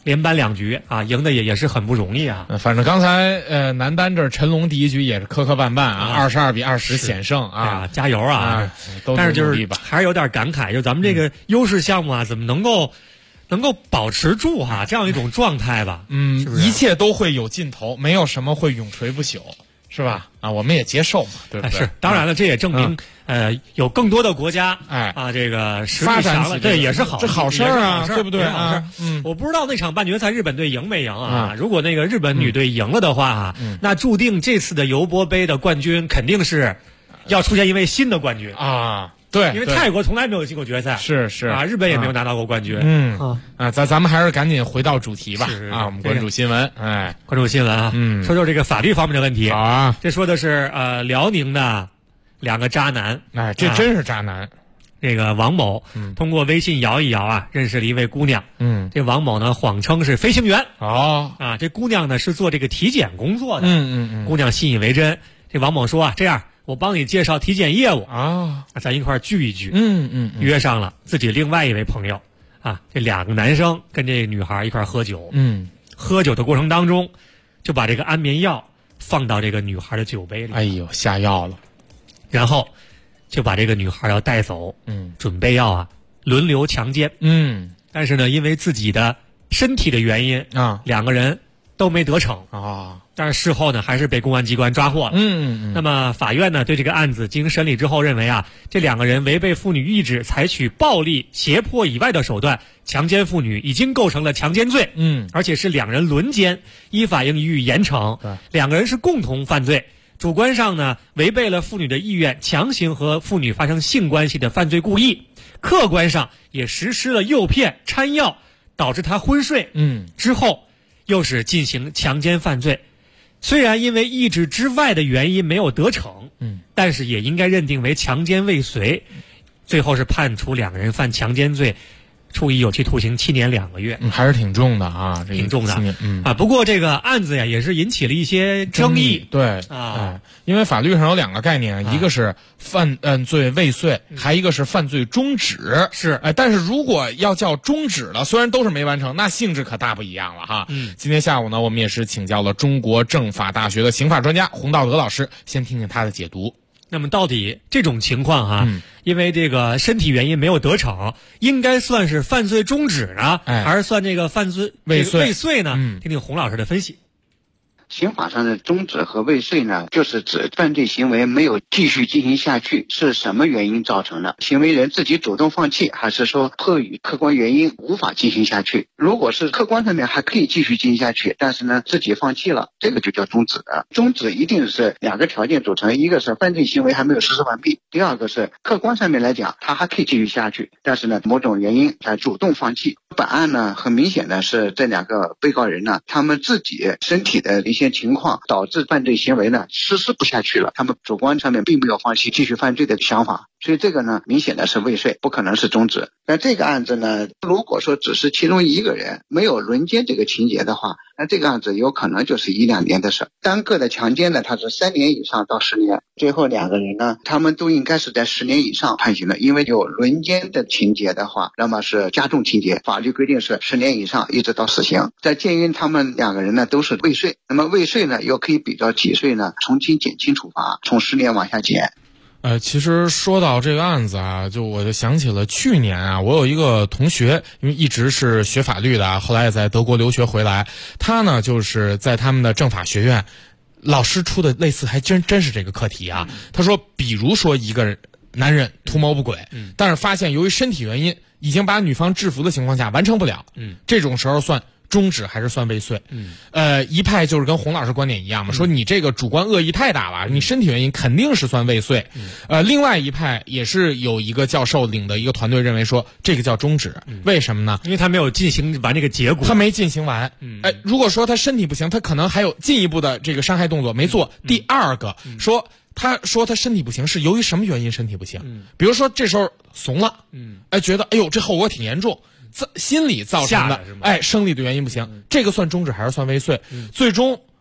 连扳2局啊，赢的也是很不容易啊。 反正刚才男单这陈龙第一局也是磕磕绊绊啊，22-20险胜啊， 加油啊！但是就是还是有点感慨，就咱们这个优势项目啊，怎么能够保持住这样一种状态吧？是不是？ 一切都会有尽头，没有什么会永垂不朽。是吧？我们也接受嘛，对不对？ 是，当然了，这也证明，有更多的国家，这个实力强了，对，也是好， 这好事啊，对不对啊？ 我不知道那场半决赛日本队赢没赢啊？如果那个日本女队赢了的话那注定这次的尤伯杯的冠军肯定是要出现一位新的冠军啊。对， 因为泰国从来没有进过决赛， 是日本也没有拿到过冠军。 咱们还是赶紧回到主题吧。我们关注新闻， 关注新闻啊。说说这个法律方面的问题。 好啊， 这说的是辽宁的2个渣男。 这真是渣男。 这个王某通过微信摇一摇认识了一位姑娘。这王某呢谎称是飞行员。这姑娘呢是做这个体检工作的。姑娘信以为真。这王某说这样。我帮你介绍体检业务咱一块聚一聚。约上了自己另外一位朋友这2个男生跟这女孩一块喝酒。喝酒的过程当中，就把这个安眠药放到这个女孩的酒杯里。 哎呦，下药了。 然后就把这个女孩要带走。准备要轮流强奸。但是呢，因为自己的身体的原因2个人都没得逞但是事后呢，还是被公安机关抓获了。那么法院呢，对这个案子经审理之后认为这2个人违背妇女意志，采取暴力、胁迫以外的手段强奸妇女，已经构成了强奸罪。而且是2人轮奸，依法应予以严惩。2个人是共同犯罪，主观上呢违背了妇女的意愿，强行和妇女发生性关系的犯罪故意；客观上也实施了诱骗、掺药，导致她昏睡。之后又是进行强奸犯罪。虽然因为意志之外的原因没有得逞，但是也应该认定为强奸未遂，最后是判处2个人犯强奸罪，处以有期徒刑7年2个月， 还是挺重的啊， 挺重的。不过这个案子呀，也是引起了一些争议。 对因为法律上有2个概念，一个是犯罪未遂，还一个是犯罪终止。但是如果要叫终止了，虽然都是没完成，那性质可大不一样了哈。今天下午呢，我们也是请教了中国政法大学的刑法专家洪道德老师，先听听他的解读。 那么到底这种情况因为这个身体原因没有得逞，应该算是犯罪终止呢，还是算这个犯罪未遂呢？听听洪老师的分析。 刑法上的终止和未遂呢，就是指犯罪行为没有继续进行下去，是什么原因造成的？行为人自己主动放弃，还是说迫于客观原因无法进行下去？如果是客观上面还可以继续进行下去，但是呢自己放弃了，这个就叫终止的。终止一定是2个条件组成，一个是犯罪行为还没有实施完毕，第二个是客观上面来讲他还可以继续下去，但是呢某种原因才主动放弃。本案呢很明显的是这2个被告人呢，他们自己身体的一些情况导致犯罪行为呢实施不下去了，他们主观上面并没有放弃继续犯罪的想法，所以这个呢明显的是未遂，不可能是终止。那这个案子呢，如果说只是其中一个人没有轮奸这个情节的话，那这个案子有可能就是1-2年的事。单个的强奸呢，它是3年以上到10年，最后2个人呢，他们都应该是在10年以上判刑的，因为有轮奸的情节的话，那么是加重情节，法律规定是10年以上一直到死刑。在鉴于他们2个人呢都是未遂，那么未遂呢又可以比照既遂呢从轻减轻处罚，从10年往下减。 其实说到这个案子我就想起了去年我有一个同学，因为一直是学法律的后来也在德国留学回来，他呢就是在他们的政法学院，老师出的类似还真是这个课题他说比如说一个男人图谋不轨，但是发现由于身体原因已经把女方制服的情况下完成不了，这种时候算终止还是算未遂？一派就是跟洪老师观点一样嘛，说你这个主观恶意太大了，你身体原因肯定是算未遂。另外一派也是有一个教授领的一个团队认为说这个叫终止，为什么呢？ 因为他没有进行完这个结果， 他没进行完。如果说他身体不行，他可能还有进一步的这个伤害动作没做。第二个他说他身体不行是由于什么原因身体不行？比如说这时候怂了，觉得哎呦这后果挺严重。心理造成的生理的原因不行，这个算终止还是算未遂？最终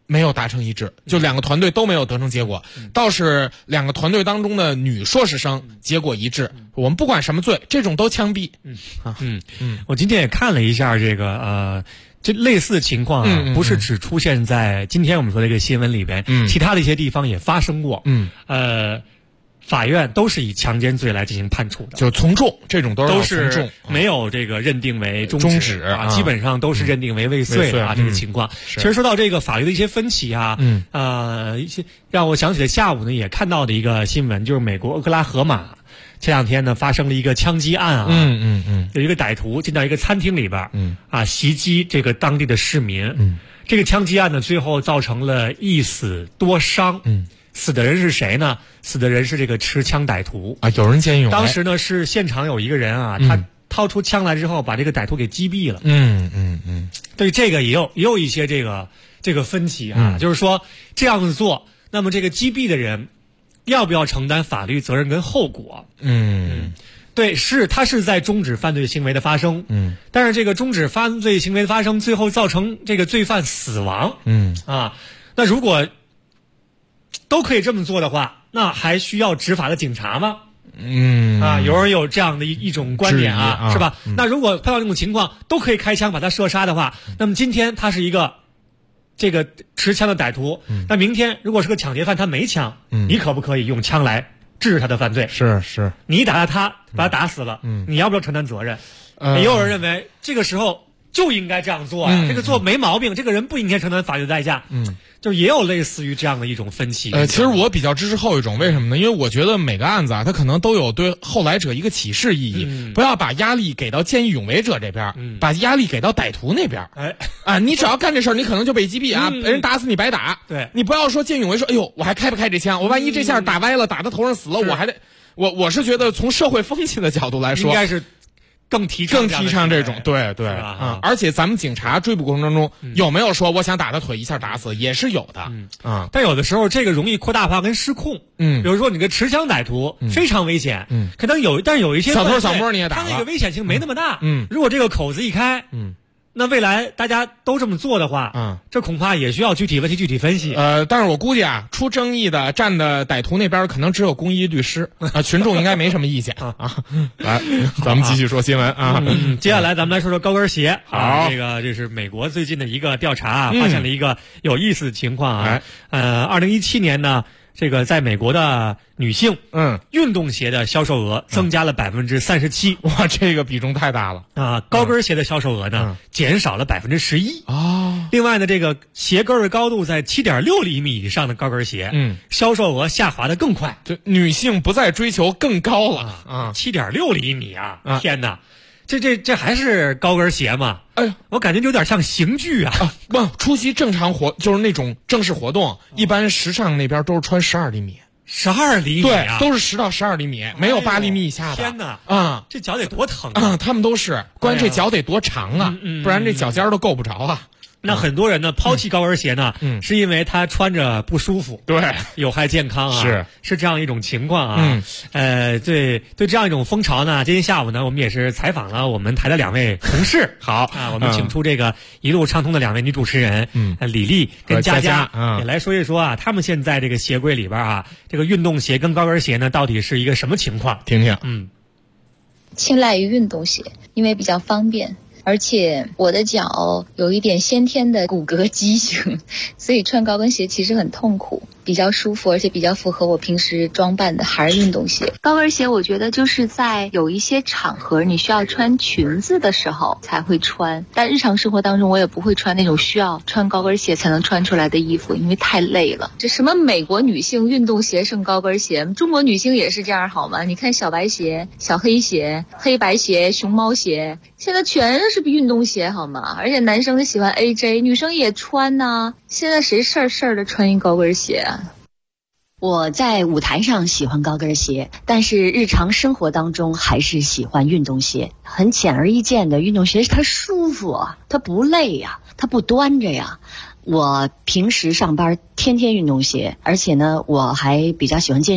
没有达成一致，就2个团队都没有得成结果，倒是2个团队当中的女硕士生结果一致。我们不管什么罪，这种都枪毙。 我今天也看了一下这个这类似的情况啊，不是只出现在今天我们说的这个新闻里边，其他的一些地方也发生过。法院都是以强奸罪来进行判处的， 就从重，这种都是没有这个认定为中止啊，基本上都是认定为未遂啊，这个情况。其实说到这个法律的一些分歧啊，一些让我想起了下午呢也看到的一个新闻，就是美国俄克拉荷马前2天呢发生了一个枪击案啊，有一个歹徒进到一个餐厅里边，袭击这个当地的市民，这个枪击案呢最后造成了1死多伤，死的人是谁呢？死的人是这个持枪歹徒啊，有人见义勇为。 当时呢是现场有一个人啊，他掏出枪来之后，把这个歹徒给击毙了。对这个也有一些这个分歧啊，就是说这样子做，那么这个击毙的人要不要承担法律责任跟后果？对，他是在终止犯罪行为的发生，但是这个终止犯罪行为的发生，最后造成这个罪犯死亡，那如果都可以这么做的话，那还需要执法的警察吗？有人有这样的一种观点啊，是吧？那如果碰到这种情况都可以开枪把他射杀的话，那么今天他是一个这个持枪的歹徒，那明天如果是个抢劫犯，他没枪，你可不可以用枪来制止他的犯罪？ 是， 你打他把他打死了，你要不要承担责任？也有人认为这个时候就应该这样做呀，这个做没毛病，这个人不应该承担法律代价。就也有类似于这样的一种分歧。 其实我比较支持后一种，为什么呢？因为我觉得每个案子啊，它可能都有对后来者一个启示意义。不要把压力给到见义勇为者这边，把压力给到歹徒那边。你只要干这事儿，你可能就被击毙啊，人打死你白打。 对， 你不要说见义勇为，说哎呦，我还开不开这枪？我万一这下打歪了，打他头上死了，我还得。我是觉得从社会风气的角度来说， 应该是更提倡这种，对而且咱们警察追捕过程当中有没有说我想打他腿一下打死，也是有的但有的时候这个容易扩大化跟失控。比如说你个持枪歹徒非常危险，可能但有一些小偷你也打了， 他那个危险性没那么大。如果这个口子一开，那未来大家都这么做的话，这恐怕也需要具体问题具体分析。 但是我估计啊，出争议的站的歹徒那边可能只有公益律师啊，群众应该没什么意见啊。来，咱们继续说新闻啊。 接下来咱们来说说高跟鞋。 好， 这是美国最近的一个调查啊，发现了一个有意思的情况啊。2017年呢，这个在美国的女性，运动鞋的销售额增加了37%。 哇，这个比重太大了啊！高跟鞋的销售额呢，减少了11%。另外呢，这个鞋跟的高度在7.6厘米以上的高跟鞋，销售额下滑的更快。 这女性不再追求更高了啊！7.6厘米啊！天哪！这还是高跟鞋吗？ 哎呀， 我感觉有点像刑具啊！ 不，出席正常就是那种正式活动，一般时尚那边都是穿12厘米。 12厘米啊！ 对，都是10到12厘米，没有8厘米以下的。 天哪！这脚得多疼啊！他们都是，关键这脚得多长啊，不然这脚尖都够不着啊。 那很多人呢抛弃高跟鞋呢，是因为他穿着不舒服， 对， 有害健康啊，是这样一种情况啊。对这样一种风潮呢，今天下午呢，我们也是采访了我们台的2位同事。好啊，我们请出这个一路畅通的2位女主持人，李丽跟佳佳，也来说一说啊，他们现在这个鞋柜里边啊，这个运动鞋跟高跟鞋呢，到底是一个什么情况？ 听听。 青睐于运动鞋，因为比较方便。而且我的脚有一点先天的骨骼畸形，所以穿高跟鞋其实很痛苦。比较舒服，而且比较符合我平时装扮的还是运动鞋。高跟鞋我觉得就是在有一些场合你需要穿裙子的时候才会穿，但日常生活当中我也不会穿那种需要穿高跟鞋才能穿出来的衣服，因为太累了。这什么美国女性运动鞋胜高跟鞋，中国女性也是这样好吗？你看小白鞋、小黑鞋、黑白鞋、熊猫鞋，现在全是运动鞋好吗？而且男生喜欢 AJ， 女生也穿啊。现在谁事儿的穿一高跟鞋啊？ 我在舞台上喜欢高跟鞋，但是日常生活当中还是喜欢运动鞋。很显而易见的，运动鞋它舒服啊，它不累呀，它不端着呀。我平时上班天天运动鞋，而且呢我还比较喜欢健身，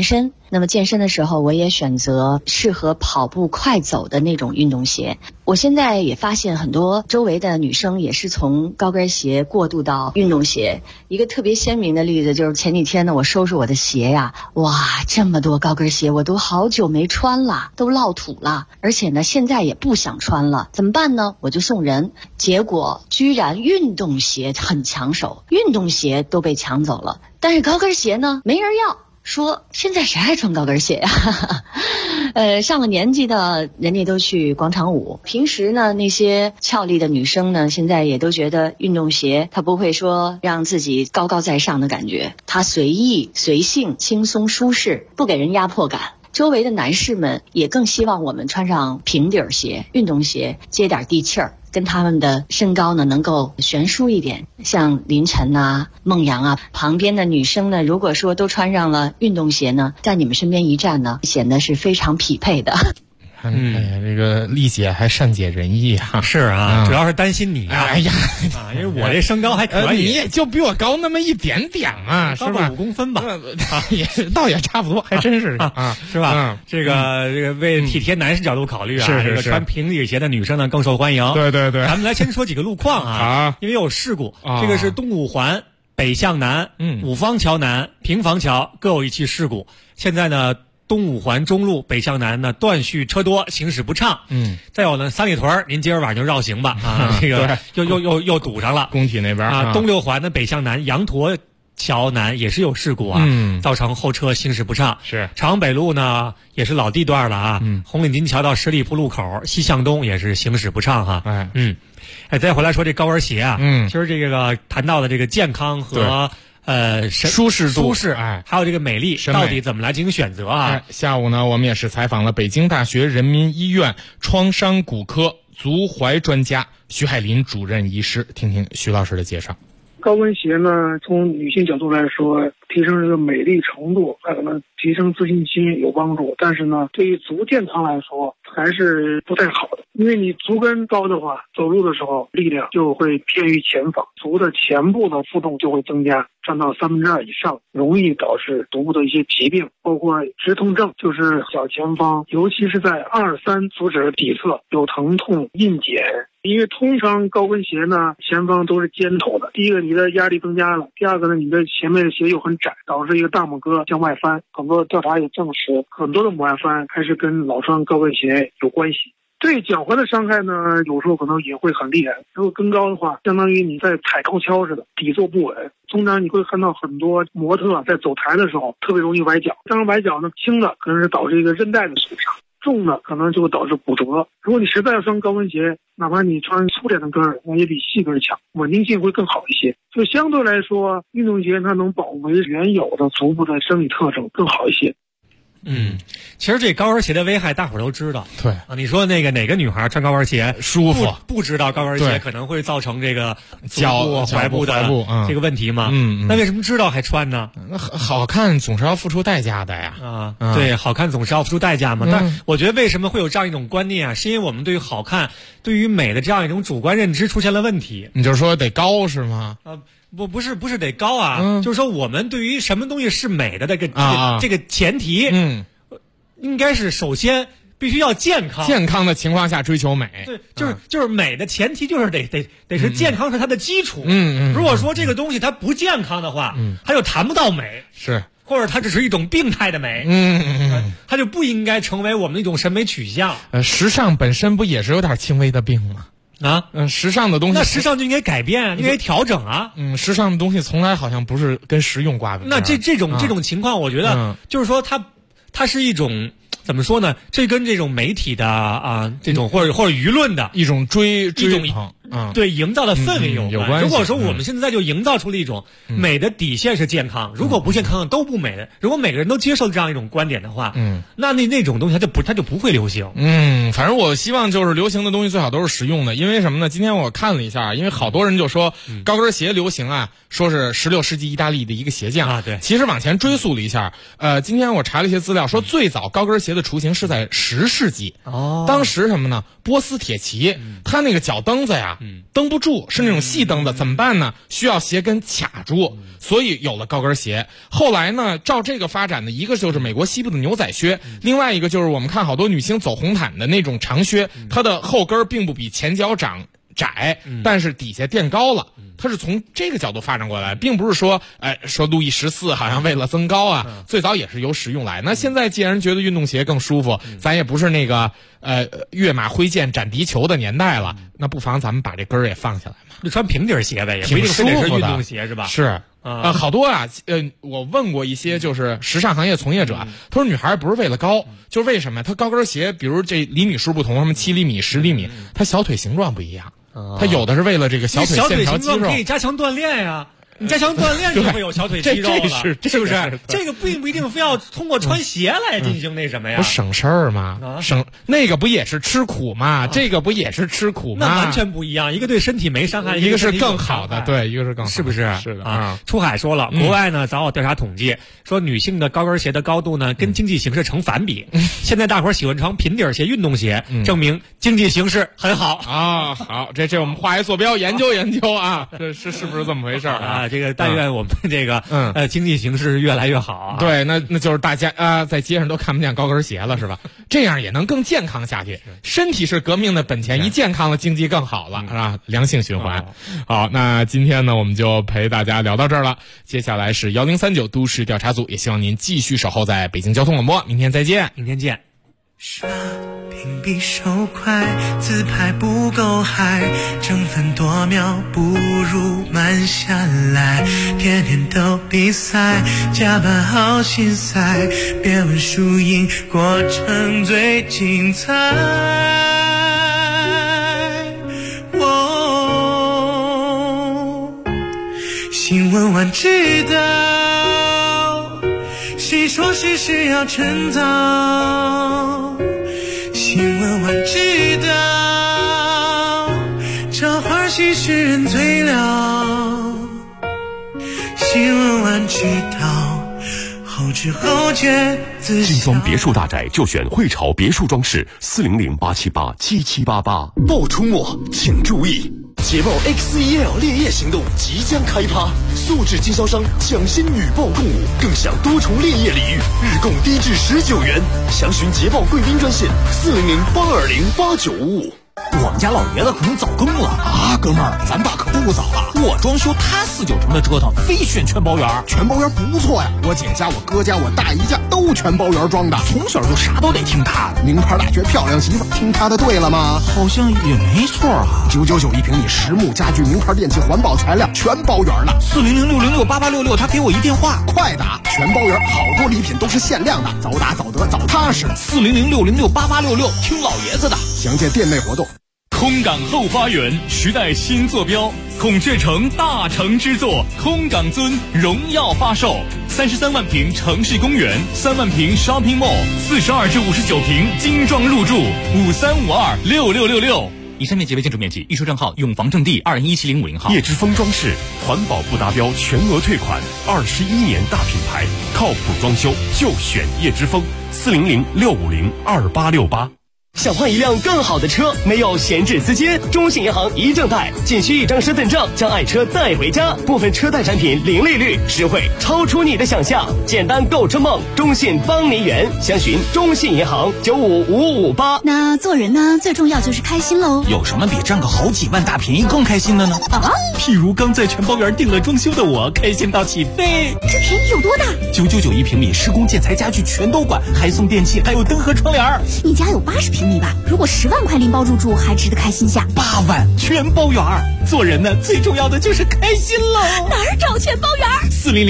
那么健身的时候，我也选择适合跑步快走的那种运动鞋。我现在也发现很多周围的女生也是从高跟鞋过渡到运动鞋。一个特别鲜明的例子就是前几天呢，我收拾我的鞋呀，哇，这么多高跟鞋我都好久没穿了，都落土了，而且呢现在也不想穿了，怎么办呢？我就送人。结果居然运动鞋很抢手，运动鞋都被抢走了，但是高跟鞋呢没人要，说现在谁还穿高跟鞋呀？上了年纪的人家都去广场舞，平时呢那些俏丽的女生呢，现在也都觉得运动鞋它不会说让自己高高在上的感觉，它随意随性轻松舒适，不给人压迫感。周围的男士们也更希望我们穿上平底鞋、运动鞋，接点地气儿，跟他们的身高呢能够悬殊一点。像林晨啊、孟阳啊，旁边的女生呢，如果说都穿上了运动鞋呢，在你们身边一站呢，显得是非常匹配的。 哎呀，这个丽姐还善解人意啊！ 是啊，主要是担心你啊！ 哎呀， 因为我这身高还可以， 你也就比我高那么一点点嘛，是吧？ 5公分吧， 也倒也差不多，还真是啊，是吧？这个为体贴男士角度考虑啊，这个穿平底鞋的女生呢更受欢迎。 对对对， 咱们来先说几个路况啊，因为有事故，这个是东五环北向南，五方桥南、平房桥各有一起事故，现在呢。东五环中路北向南呢断续车多，行驶不畅。再有呢三里屯，您今儿晚上就绕行吧啊，这个又堵上了。 工体那边啊，东六环的北向南羊驼桥南也是有事故啊，造成后车行驶不畅。 是朝阳北路呢也是老地段了啊，红领巾桥到十里铺路口西向东也是行驶不畅哈。再回来说这高跟鞋啊，其实这个谈到的这个健康和。 舒适度， 还有这个美丽，到底怎么来进行选择啊？ 下午呢，我们也是采访了北京大学人民医院创伤骨科足踝专家徐海林主任医师，听听徐老师的介绍。 高跟鞋呢，从女性角度来说，提升这个美丽程度，还有呢提升自信心有帮助。但是呢，对于足健康来说，还是不太好的。因为你足跟高的话，走路的时候力量就会偏于前方，足的前部的负重就会增加，占到2/3以上，容易导致足部的一些疾病，包括直痛症，就是脚前方，尤其是在2、3足趾底侧有疼痛、印茧。因为通常高跟鞋呢，前方都是尖头的。第一个，你的压力增加了；第二个呢，你的前面的鞋又很窄，导致一个大拇哥向外翻。很多调查也证实，很多的往外翻还是跟老穿高跟鞋有关系。对脚踝的伤害呢，有时候可能也会很厉害。如果跟高的话，相当于你在踩高跷似的，底座不稳。通常你会看到很多模特在走台的时候特别容易崴脚。当然崴脚呢，轻的可能是导致一个韧带的损伤，重的可能就会导致骨折。如果你实在要穿高跟鞋，哪怕你穿粗点的跟儿，那也比细跟儿强，稳定性会更好一些。所以相对来说，运动鞋它能保维原有的足部的生理特征更好一些。 其实这高跟鞋的危害大伙儿都知道。 对啊，你说那个哪个女孩穿高跟鞋舒服， 不知道高跟鞋可能会造成这个脚踝部的这个问题吗？那为什么知道还穿呢？ 好看总是要付出代价的呀。 对，好看总是要付出代价嘛。但我觉得为什么会有这样一种观念啊？是因为我们对于好看、对于美的这样一种主观认知出现了问题。 你就是说得高是吗？ 不是得高啊，就是说我们对于什么东西是美的这个前提，应该是首先必须要健康。 健康的情况下追求美， 对，就是美的前提就是得是健康是它的基础。如果说这个东西它不健康的话，它就谈不到美， 是， 或者它只是一种病态的美，它就不应该成为我们的一种审美取向。 时尚本身不也是有点轻微的病吗？时尚的东西， 那时尚就应该改变，应该调整啊。 时尚的东西从来好像不是跟实用挂钩。 那这种情况，我觉得就是说它是一种怎么说呢？这跟这种媒体的这种或者舆论的一种追捧。对，营造的氛围有关。如果说我们现在就营造出了一种美的底线是健康，如果不健康都不美的，如果每个人都接受这样一种观点的话，那种东西它就不会流行。 反正我希望就是流行的东西最好都是实用的，因为什么呢？今天我看了一下，因为好多人就说高跟鞋流行啊，说是16世纪意大利的一个鞋匠对。 其实往前追溯了一下，今天我查了一些资料，说最早高跟鞋的雏形是在10世纪。当时什么呢？波斯铁骑，他那个脚蹬子呀。 啊，蹬不住，是那种细蹬的，怎么办呢？需要鞋跟卡住，所以有了高跟鞋。后来呢，照这个发展的一个就是美国西部的牛仔靴，另外一个就是我们看好多女星走红毯的那种长靴，它的后跟并不比前脚掌窄，但是底下垫高了。它是从这个角度发展过来，并不是说说路易14好像为了增高啊，最早也是由实用来。那现在既然觉得运动鞋更舒服，咱也不是那个跃马挥剑斩敌酋的年代了，那不妨咱们把这根儿也放下来嘛， 就穿平底鞋呗，也不一定非得是运动鞋是吧？ 是好多啊，我问过一些就是时尚行业从业者，他说女孩不是为了高，就是为什么？她高跟鞋，比如这厘米数不同，他们7厘米、10厘米，她小腿形状不一样。他有的是为了这个小腿线条肌肉， 可以加强锻炼呀。你加强锻炼就会有小腿肌肉了，是不是？这个并不一定非要通过穿鞋来进行那什么呀？ 不省事儿吗？省那个不也是吃苦吗？这个不也是吃苦吗？ 那完全不一样，一个对身体没伤害， 一个是更好的，对，一个是更好的， 是不是？ 是的啊。出海说了，国外呢早有调查统计说，女性的高跟鞋的高度呢跟经济形势成反比。现在大伙儿喜欢穿平底鞋、运动鞋，证明经济形势很好啊。好，这我们画一坐标研究研究啊，这是不是这么回事啊？ 这个但愿我们这个经济形势越来越好啊。 对，那就是大家在街上都看不见高跟鞋了，是吧？这样也能更健康下去。身体是革命的本钱，一健康了，经济更好了，是吧？良性循环。好，那今天呢，我们就陪大家聊到这儿了。接下来是1039都市调查组，也希望您继续守候在北京交通广播。明天再见， 明天见。 刷屏比手快，自拍不够嗨，争分夺秒不如慢下来，天天都比赛，加班好心塞，别问输赢，过程最精彩。新闻晚知道，谁说事事要趁早，新闻晚知道，这花絮使人醉了，新闻晚知道，后知后觉自精装别墅大宅就选汇潮别墅装饰，400-878-7788。 暴出没请注意，捷豹 X1L 烈焰行动即将开趴，素质经销商抢先女豹共舞，更享多重烈焰礼遇，日供低至19元。详询捷豹贵宾专线400-820-8955。 我们家老爷子可能早更了啊，哥们儿，咱爸可不早了。我装修，他4、9成的折腾，非选全包圆。 全包圆不错呀，我姐家、我哥家、我大姨家都全包圆装的， 从小就啥都得听他的。 名牌大学漂亮媳妇，听他的对了吗？ 好像也没错啊。 999一平米，实木家具、名牌电器、环保材料，全包圆了。 400-606-8866，他给我一电话， 快打！全包圆，好多礼品都是限量的，早打早得早踏实。 400-606-8866，听老爷子的。 详见店内活动。 空港后花园，时代新坐标，孔雀城大成之作，空港尊荣耀发售，33万平城市公园，3万平 shopping mall，42至59平精装入住，53526666。以上面积为建筑面积，预售账号永房正地2017050号。 叶之峰装饰环保不达标全额退款，21年大品牌，靠谱装修就选叶之峰，400-650-2868。 想换一辆更好的车，没有闲置资金，中信银行一证贷，仅需1张身份证，将爱车带回家。部分车贷产品零利率，实惠超出你的想象，简单购车梦，中信帮您圆。详询中信银行95558。 那做人呢，最重要就是开心喽。 有什么比占个好几万大便宜更开心的呢？譬如刚在全包圆订了装修的我，开心到起飞。 这便宜有多大 ？999一平米，施工建材家具全都管，还送电器，还有灯和窗帘。 你家有80平米吧？如果10万块拎包入住，还值得开心下。 8万全包圆。做人呢，最重要的就是开心喽。 哪儿找全包圆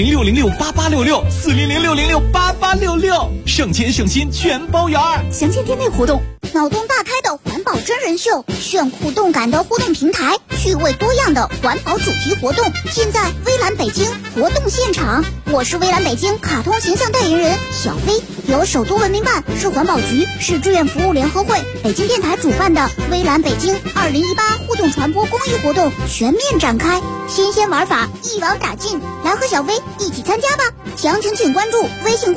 ？400-606-8866，400-606-8866，省钱省心全包圆。 详见店内活动。脑洞大开的环保真人秀，炫酷动感的互动平台，趣味多样的环保主题活动，尽在微蓝北京活动现场。我是微蓝北京卡通形象代言人小飞，由首都文明办、市环保局、市志愿服务联合会、北京电台主办的微蓝北京2018互动传播公益活动全面展开，新鲜玩法一网打尽，来和小飞一起参加吧！详情请关注微信公